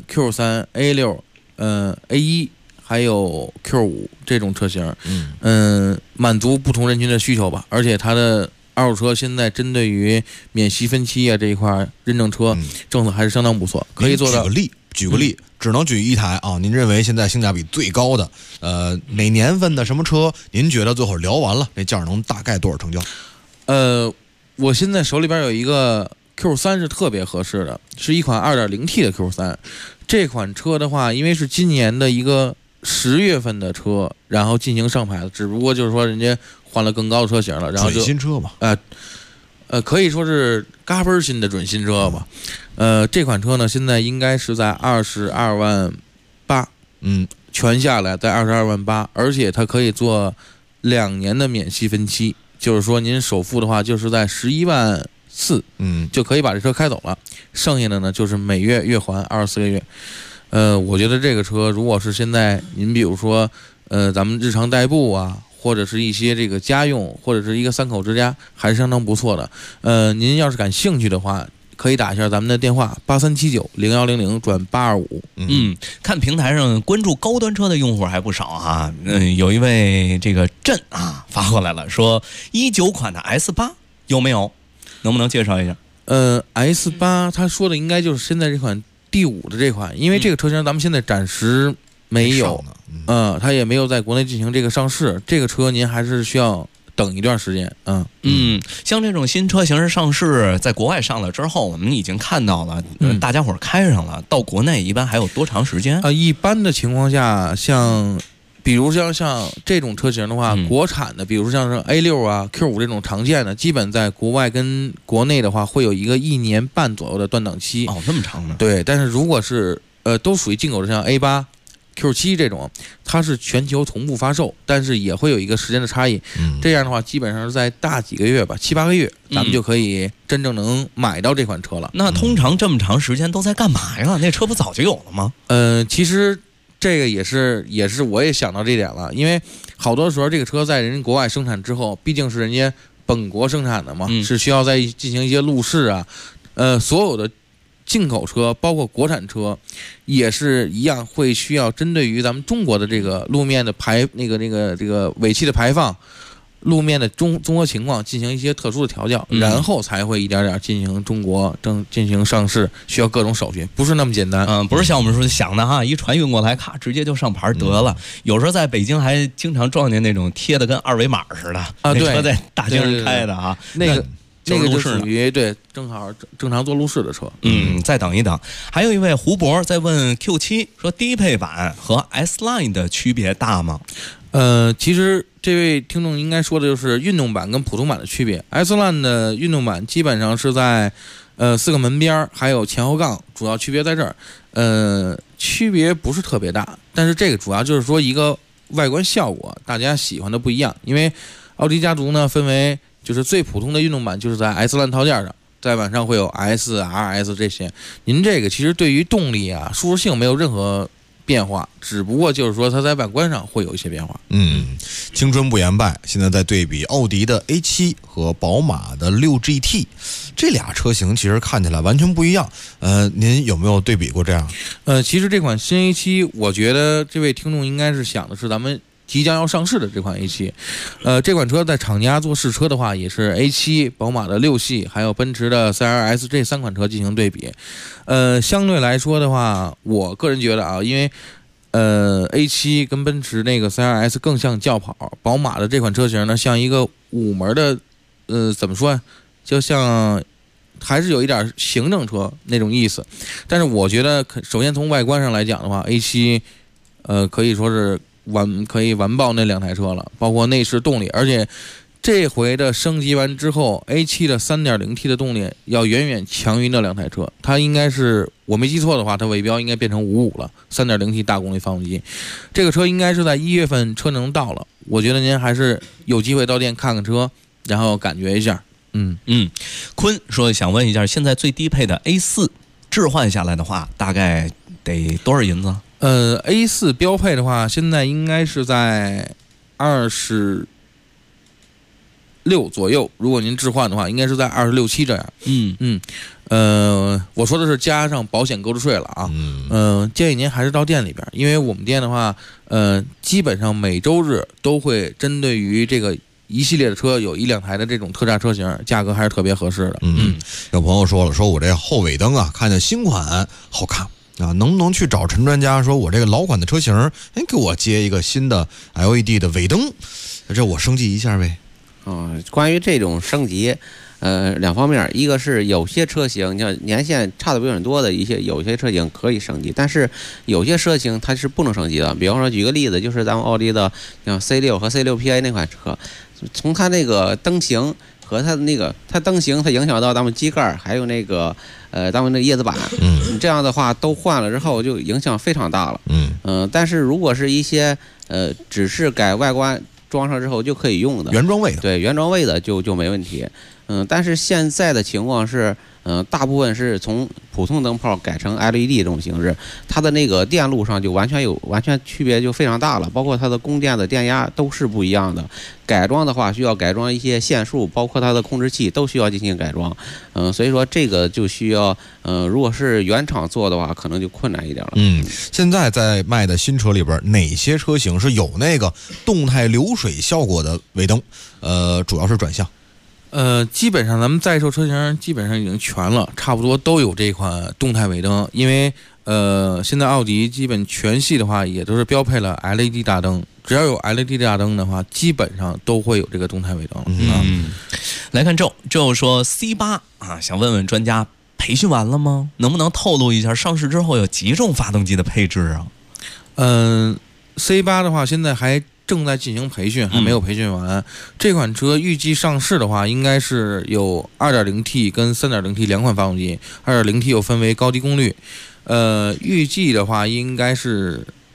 S12: A3、Q3、A6、A1，还有 Q5这种车型，满足不同人群的需求吧，而且它的。二手车现在针对于免息分期啊这一块认证车政策还是相当不错，可以做到。
S11: 举个例，只能举一台啊。您认为现在性价比最高的，哪年份的什么车？您觉得最后聊完了，那价能大概多少成交？
S12: 我现在手里边有一个 Q3 是特别合适的，是一款 2.0T 的 Q3。这款车的话，因为是今年的一个10月份的车，然后进行上牌的，只不过就是说人家。换了更高的车型了，然后就
S11: 准新车嘛，
S12: 可以说是嘎嘣新的准新车吧。这款车呢，现在应该是在22万8，全下来在22万8，而且它可以做2年的免息分期，就是说您首付的话就是在11万4，就可以把这车开走了，剩下的呢就是每月月还24个月。我觉得这个车如果是现在您比如说咱们日常代步啊。或者是一些这个家用，或者是一个3口之家，还是相当不错的。您要是感兴趣的话，可以打一下咱们的电话83790100转825。
S7: 看平台上关注高端车的用户还不少哈。有一位这个朕啊发过来了，说19款的 S8有没有？能不能介绍一下
S12: ？S8他说的应该就是现在这款D5的这款，因为这个车型咱们现在暂时。没有，它也没有在国内进行这个上市。这个车您还是需要等一段时间。
S7: 像这种新车型是上市，在国外上了之后，我们已经看到了，大家伙开上了。到国内一般还有多长时间？
S12: 一般的情况下，比如像这种车型的话，国产的，比如像是 A6 啊、Q5 这种常见的，基本在国外跟国内的话，会有一个1年半左右的断档期。
S7: 那么长呢？
S12: 对，但是如果是都属于进口的，像 A8。
S13: Q7这种，它是全球同步发售，但是也会有一个时间的差异。这样的话，基本上是在大几个月吧，7、8个月，咱们就可以真正能买到这款车了。
S7: 那通常这么长时间都在干嘛呀？那车不早就有了吗？
S13: 其实这个也是我也想到这点了，因为好多时候这个车在人家国外生产之后，毕竟是人家本国生产的嘛，是需要再进行一些路试啊，所有的进口车包括国产车也是一样，会需要针对于咱们中国的这个路面的这个尾气的排放，路面的综合情况进行一些特殊的调教，然后才会一点点进行中国进行上市，需要各种手续，不是那么简单。
S7: 不是像我们说想的哈，一船运过来，咔直接就上牌得了。有时候在北京还经常撞见那种贴的跟二维码似的啊，对，车在大街上开的啊，
S13: 那个就属于对正常做路试的车。
S7: 再等一等。还有一位胡博在问 Q7 说低配版和 S Line 的区别大吗？
S13: 其实这位听众应该说的就是运动版跟普通版的区别。S Line 的运动版基本上是在4个门边还有前后杠，主要区别在这儿。区别不是特别大，但是这个主要就是说一个外观效果大家喜欢的不一样。因为奥迪家族呢分为就是最普通的运动版就是在 S Line 套件上，再往上会有 S、RS 这些。您这个其实对于动力啊、舒适性没有任何变化，只不过就是说它在外观上会有一些变化。
S11: 青春不言败，现在在对比奥迪的 A7 和宝马的6GT， 这俩车型其实看起来完全不一样。您有没有对比过这样？
S13: 其实这款新 A7， 我觉得这位听众应该是想的是咱们即将要上市的这款 A7， 这款车在厂家做试车的话，也是 A7、宝马的6系，还有奔驰的 CLS 这3款车进行对比。相对来说的话，我个人觉得啊，因为A7 跟奔驰那个 CLS 更像轿跑，宝马的这款车型呢，像一个5门的，怎么说，就像还是有一点行政车那种意思。但是我觉得，首先从外观上来讲的话 ，A7 可以说是可以完爆那2台车了，包括内饰动力，而且这回的升级完之后 ，A7 的 3.0T 的动力要远远强于那2台车。它应该是我没记错的话，它尾标应该变成55了，3.0T 大功率发动机。这个车应该是在1月份车能到了，我觉得您还是有机会到店看看车，然后感觉一下。
S7: 坤说想问一下，现在最低配的 A4 置换下来的话，大概得多少银子
S13: ？A4 标配的话，现在应该是在26左右，如果您置换的话，应该是在26、7这样。我说的是加上保险购置税了啊。建议您还是到店里边，因为我们店的话，基本上每周日都会针对于这个一系列的车有1、2台的这种特价车型，价格还是特别合适的。
S11: 有朋友说了，说我这后尾灯啊，看见新款好看啊，能不能去找陈专家，说我这个老款的车型，给我接一个新的 LED 的尾灯，这我升级一下呗。
S6: 关于这种升级，2方面，一个是有些车型，你像年限差的不是很多的有些车型可以升级，但是有些车型它是不能升级的。比方说，举个例子，就是咱们奥迪的像 C6 和 C6PA 那款车，从它那个灯型和它的那个它灯型，它影响到咱们机盖，还有那个咱们那个叶子板，这样的话都换了之后就影响非常大了。但是如果是一些只是改外观装上之后就可以用的
S11: 原装位的，
S6: 对原装位的就没问题。但是现在的情况是，大部分是从普通灯泡改成 LED 这种形式，它的那个电路上就完全区别就非常大了，包括它的供电的电压都是不一样的。改装的话需要改装一些线束，包括它的控制器都需要进行改装。所以说这个就需要，如果是原厂做的话，可能就困难一点了。
S11: 现在在卖的新车里边，哪些车型是有那个动态流水效果的尾灯？主要是转向。
S13: 基本上咱们在售车型基本上已经全了，差不多都有这款动态尾灯。因为现在奥迪基本全系的话也都是标配了 LED 大灯，只要有 LED 大灯的话，基本上都会有这个动态尾灯。
S7: 来看Joe说 C8 啊，想问问专家培训完了吗？能不能透露一下上市之后有几种发动机的配置啊
S13: ？C8 的话现在还正在进行培训，还没有培训完。这款车预计上市的话，应该是有 2.0T 跟 3.0T 2款发动机。2.0T 又分为高低功率，预计的话应该是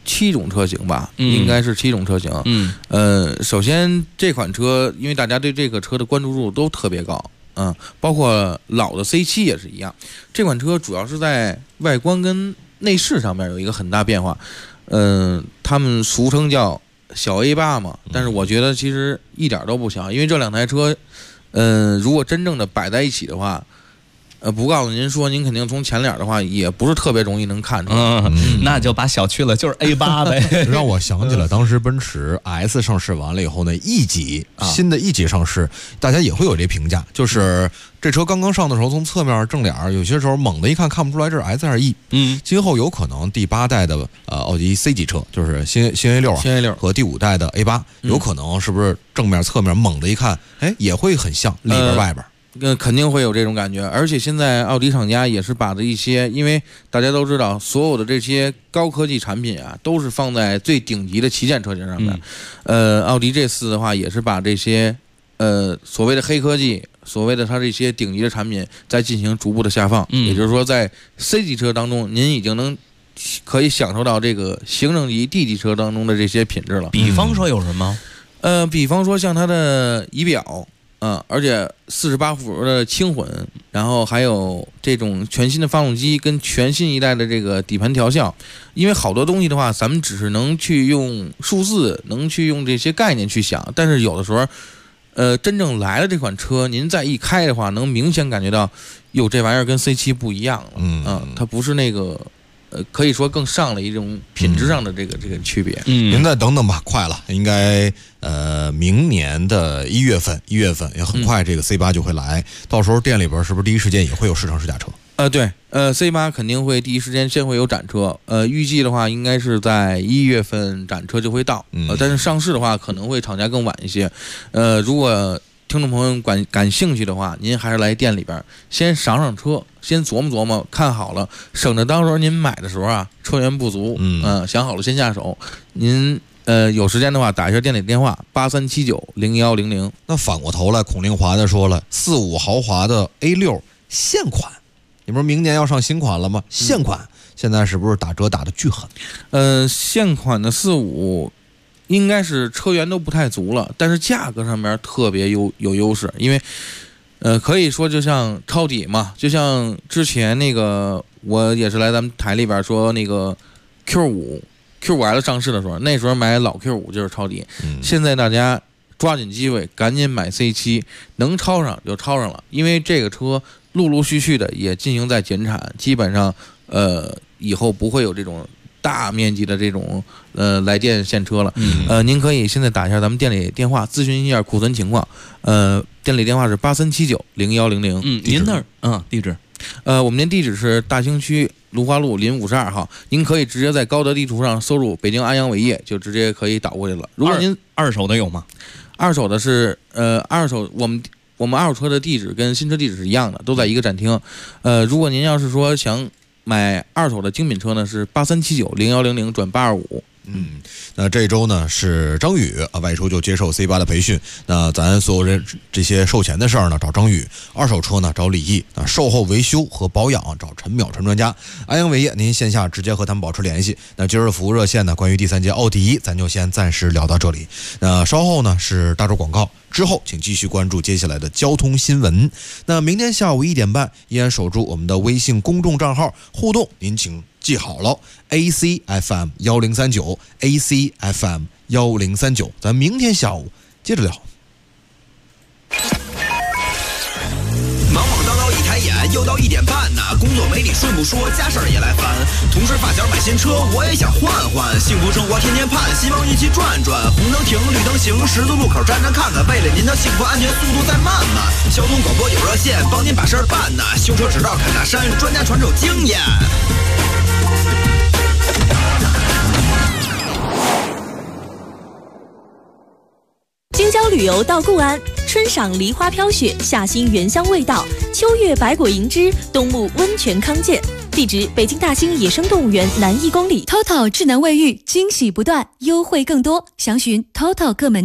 S13: 7种车型吧，应该是7种车型。首先这款车，因为大家对这个车的关注度都特别高，包括老的 C7 也是一样。这款车主要是在外观跟内饰上面有一个很大变化，他们俗称叫小 A8 嘛，但是我觉得其实一点都不小，因为这两台车，如果真正的摆在一起的话。不告诉您说，您肯定从前脸的话，也不是特别容易能看出来。
S7: 那就把小去了，就是 A8 呗。
S11: 让我想起了当时奔驰 S 上市完了以后呢，E 级新的 E 级上市，大家也会有这评价，就是这车刚刚上的时候，从侧面正脸有些时候猛的一看看不出来这是 S 还是 E。今后有可能第8代的奥迪 C 级车，就是新 A6 和第5代的 A8，有可能是不是正面侧面猛的一看，也会很像里边外边。
S13: 肯定会有这种感觉，而且现在奥迪厂家也是把的一些，因为大家都知道，所有的这些高科技产品啊，都是放在最顶级的旗舰车型上面。奥迪这次的话，也是把这些所谓的黑科技，所谓的它这些顶级的产品，在进行逐步的下放。也就是说，在 C 级车当中，您已经可以享受到这个行政级 D 级车当中的这些品质了。
S7: 比方说有什么？
S13: 比方说像它的仪表。而且48伏的轻混，然后还有这种全新的发动机跟全新一代的这个底盘调校，因为好多东西的话，咱们只是能去用数字，能去用这些概念去想，但是有的时候，真正来了这款车，您再一开的话，能明显感觉到，哟，这玩意儿跟 C7 不一样了，它不是那个。可以说更上了一种品质上的这个区别。
S11: 您再等等吧，快了，应该明年的1月份也很快，这个 C8 就会来，到时候店里边是不是第一时间也会有试乘试驾车？
S13: 对，C8 肯定会第一时间先会有展车，预计的话应该是在1月份展车就会到，但是上市的话可能会厂家更晚一些，如果听众朋友感兴趣的话，您还是来店里边先上车，先琢磨琢磨，看好了，省得到时候您买的时候啊车源不足，想好了先下手。您有时间的话打一下店里电话83790100。
S11: 那反过头来，孔令华的说了，45豪华的 A6 现款，你不是明年要上新款了吗？现款现在是不是打折打的巨狠？
S13: 现款的45。应该是车源都不太足了，但是价格上面特别有优势，因为可以说就像抄底嘛，就像之前那个我也是来咱们台里边说那个 Q5L 上市的时候，那时候买老 Q5 就是抄底，现在大家抓紧机会赶紧买 C7， 能抄上就抄上了，因为这个车陆陆续续的也进行在减产，基本上以后不会有这种大面积的这种来电现车了。您可以现在打一下咱们店里电话咨询一下库存情况。店里电话是83790100。
S7: 您那儿地址？
S13: 我们的地址是大兴区芦花路临52号。您可以直接在高德地图上搜入北京安阳伟业，就直接可以导过去了。如果您
S7: 二手的有吗？
S13: 二手的是二手我们二手车的地址跟新车地址是一样的，都在一个展厅。如果您要是说想买二手的精品车呢，是83790100转825。
S11: 那这周呢是张宇外出就接受 C8 的培训。那咱所有人这些售前的事儿呢找张宇，二手车呢找李毅，售后维修和保养找陈淼陈专家。安阳伟业您线下直接和他们保持联系。那今儿的服务热线呢，关于第3届奥迪咱就先暂时聊到这里。那稍后呢是大洲广告，之后请继续关注接下来的交通新闻。那明天下午1点半依然守住我们的微信公众账号互动，您请记好了 ，ACFM 1039 ACFM 1039，咱明天下午接着聊。
S9: 忙忙叨叨一抬眼，又到1点半呐，工作没理顺不说，家事儿也来烦。同事发小买新车，我也想换换，幸福生活天天盼，希望一起转转。红灯停，绿灯行，十字路口站站看看，为了您的幸福安全，速度再慢慢。交通广播有热线，帮您把事儿办呐。修车指导侃大山，专家传授经验。
S3: 京郊旅游到固安，春赏梨花飘雪，夏欣原香味道，秋月百果盈枝，冬沐温泉康健。地址：北京大兴野生动物园南1公里。
S1: TOTO 智能卫浴，惊喜不断，优惠更多，详询 TOTO 各门店。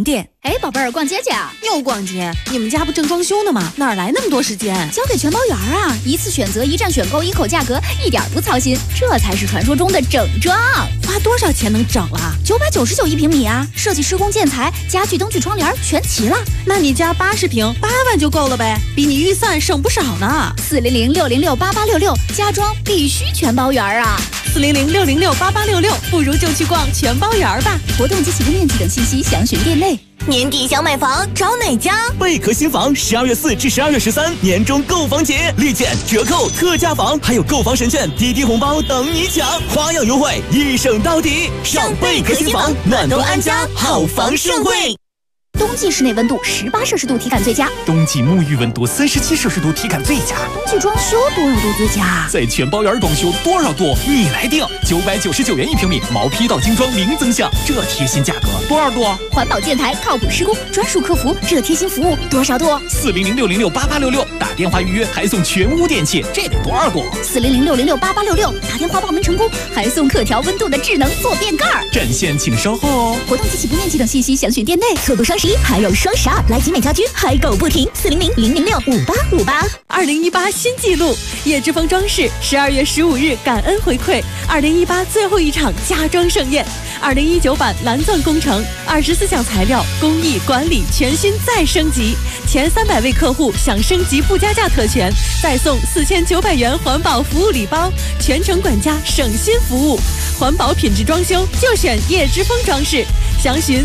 S15: 哎，宝贝儿，逛街去啊？
S3: 又逛街？你们家不正装修呢吗？哪来那么多时间？
S15: 交给全包园啊！一次选择，一站选购，一口价格，一点不操心，这才是传说中的整装。
S3: 花多少钱能整了
S15: ？999一平米啊！设计、施工、建材、家具、灯具、窗帘全齐了。
S3: 那你家80平，8万就够了呗，比你预算省不少呢。
S15: 400-606-8866，家装必须全包园啊
S3: ！400-606-8866，不如就去逛全包园吧。
S15: 活动及起步面积等信息详询店内。
S16: 年底想买房找哪家？
S17: 贝壳新房12月4至12月13年终购房节，立减、折扣、特价房，还有购房神券、滴滴红包等你抢，花样优惠一省到底。上贝壳新房，暖冬安家，好房盛会。
S15: 冬季室内温度18摄氏度体感最佳，
S17: 冬季沐浴温度37摄氏度体感最佳。
S15: 冬季装修多少度最佳？
S17: 在全包园装修多少度你来定，999元一平米，毛坯到精装零增项，这贴心价格多少度？
S15: 环保建材，靠谱施工，专属客服，这贴心服务多少度
S17: ？400-606-8866，打电话预约还送全屋电器，这得多少度
S15: ？400-606-8866，打电话报名成功还送可调温度的智能坐便盖。
S17: 占线请稍后哦。
S15: 活动及起步面积等信息详询店内。
S16: 错过双11还有双12，来集美家居嗨购不停，400-006-5858。
S3: 2018新纪录，叶之峰装饰12月15日感恩回馈2018最后一场家装盛宴，2019版蓝钻工程24项材料工艺管理全新再升级，前300位客户享升级附加价特权，再送4900元环保服务礼包，全程管家省心服务，环保品质装修就选叶之峰装饰，详询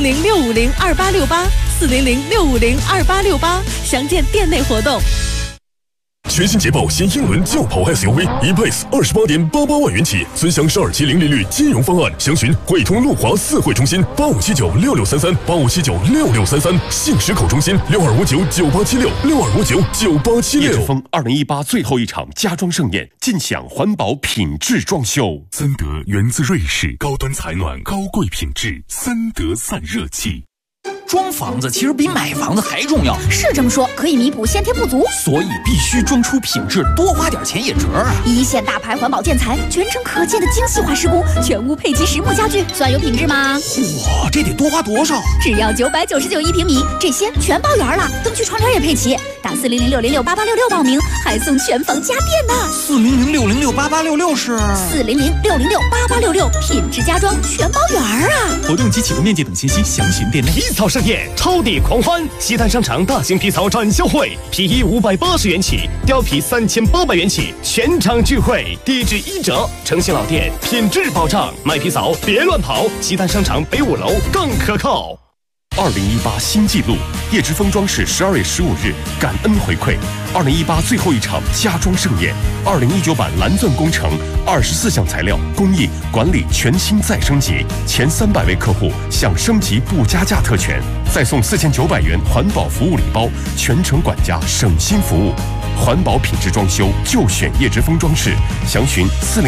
S3: 400-650-2868，400-650-2868，详见店内活动。
S10: 全新捷豹新英伦轿跑 SUV E-Pace 28.88万元起，尊享12期零利率金融方案，详询汇通路华4汇中心85796633，85796633，信实口中心62599876，62599876。叶之峰2018最后一场家装盛宴，尽享环保品质装修。
S14: 森德源自瑞士，高端采暖，高贵品质，森德散热器。
S8: 装房子其实比买房子还重要，
S15: 是这么说，可以弥补先天不足，
S8: 所以必须装出品质，多花点钱也值啊！
S15: 一线大牌环保建材，全程可见的精细化施工，全屋配齐实木家具，算有品质吗？
S8: 哇，这得多花多少？
S15: 只要999一平米，这些全包圆了，灯具窗帘也配齐。打400-606-8866报名，还送全房家电呢。
S8: 400-606-8866是
S15: 400-606-8866，品质家装全包圆啊！
S17: 活动及起步面积等信息详询店内。
S19: 皮草盛宴，超地狂欢！西单商场大型皮草展销会，皮衣580元起，貂皮3800元起，全场聚会，低至1折。诚信老店，品质保障，买皮草别乱跑。西单商场北5楼更可靠。
S10: 2018新纪录，叶之峰装饰12月15日感恩回馈2018最后一场家装盛宴，2019版蓝钻工程24项材料工艺管理全新再升级，前300位客户享升级不加价特权，再送4900元环保服务礼包，全程管家省心服务。环保品质装修就选叶之峰装饰，详询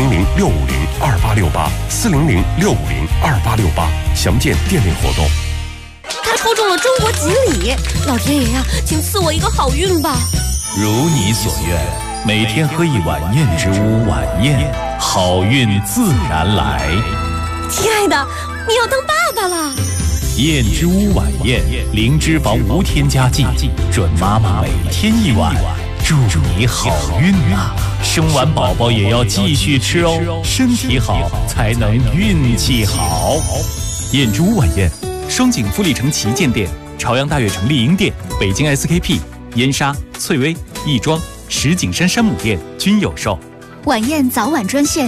S10: 400-650-2868，400-650-2868，详见店内活动。
S16: 他抽中了中国锦鲤，老天爷呀，请赐我一个好运吧！
S23: 如你所愿，每天喝一碗燕之屋晚宴，好运自然来。
S16: 亲爱的，你要当爸爸了！
S23: 燕之屋晚宴，零脂肪无添加剂，准妈妈每天一碗，祝你好运啊！生完宝宝也要继续吃哦，身体好才能运气好。 燕之屋晚宴。双井富力城旗舰店、朝阳大悦城丽婴店、北京 SKP、燕莎、翠微、亦庄、石景山山姆店均有售。
S15: 晚宴早晚专线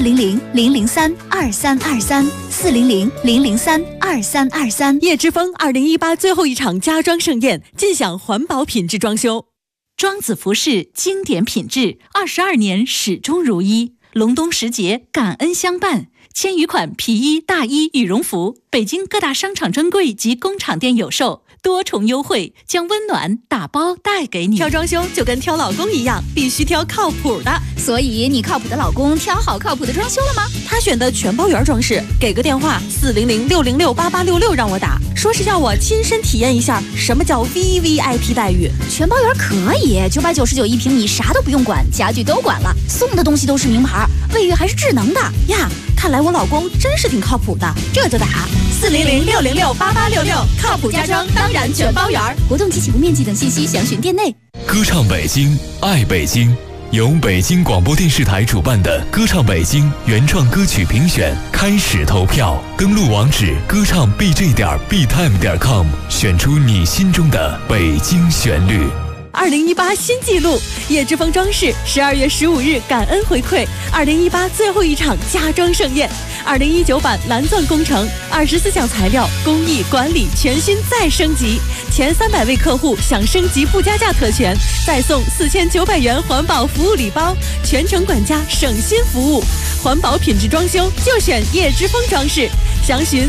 S15: 400-003-2323，400-003-2323。
S3: 叶之峰2018最后一场家装盛宴，尽享环保品质装修。
S22: 庄子服饰经典品质，22年始终如一。隆冬时节，感恩相伴。千余款皮衣、大衣、羽绒服，北京各大商场专柜及工厂店有售，多重优惠，将温暖打包带给你。
S3: 挑装修就跟挑老公一样，必须挑靠谱的。
S15: 所以你靠谱的老公挑好靠谱的装修了吗？
S3: 他选的全包园装饰，给个电话400-606-8866让我打，说是要我亲身体验一下什么叫 VVIP 待遇。
S15: 全包园可以，999一平米，啥都不用管，家具都管了，送的东西都是名牌，卫浴还是智能的
S3: 呀。
S16: 看来我老公真是挺靠谱的，这就打
S3: 400-606-8866，靠谱家装当然全包圆。
S15: 活动及起步面积等信息详询店内。
S2: 歌唱北京，爱北京。由北京广播电视台主办的歌唱北京原创歌曲评选开始投票，登录网址歌唱 bj.btime.com， 选出你心中的北京旋律。
S3: 2018新纪录，叶之峰装饰12月15日感恩回馈2018最后一场家装盛宴，2019版蓝钻工程24项材料工艺管理全新再升级，前300位客户享升级不加价特权，再送4900元环保服务礼包，全程管家省心服务，环保品质装修就选叶之峰装饰，详询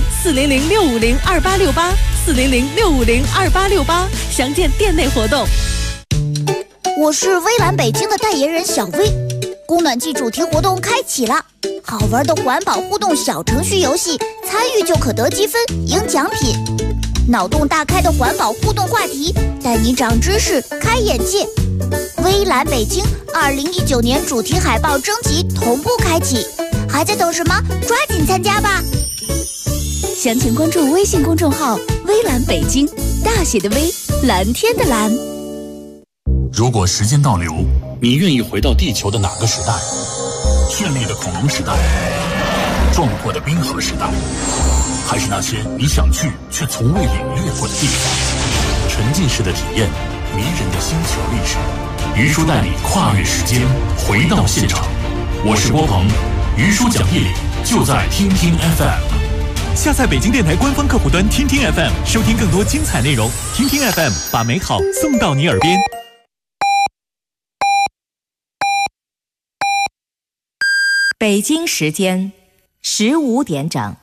S3: 400-650-2868，400-650-2868，详见店内活动。
S15: 我是微蓝北京的代言人小薇，供暖季主题活动开启了，好玩的环保互动小程序游戏，参与就可得积分赢奖品，脑洞大开的环保互动话题，带你长知识开眼界。微蓝北京2019年主题海报征集同步开启，还在等什么？抓紧参加吧！详情关注微信公众号微蓝北京，大写的微，蓝天的蓝。
S4: 如果时间倒流，你愿意回到地球的哪个时代？绚丽的恐龙时代，壮阔的冰河时代，还是那些你想去却从未领略过的地方？沉浸式的体验，迷人的星球历史。于叔带你跨越时间，回到现场。我是郭鹏，于叔讲义理就在听听 FM。
S23: 下载北京电台官方客户端听听 FM， 收听更多精彩内容。听听 FM， 把美好送到你耳边。
S22: 北京时间15点整。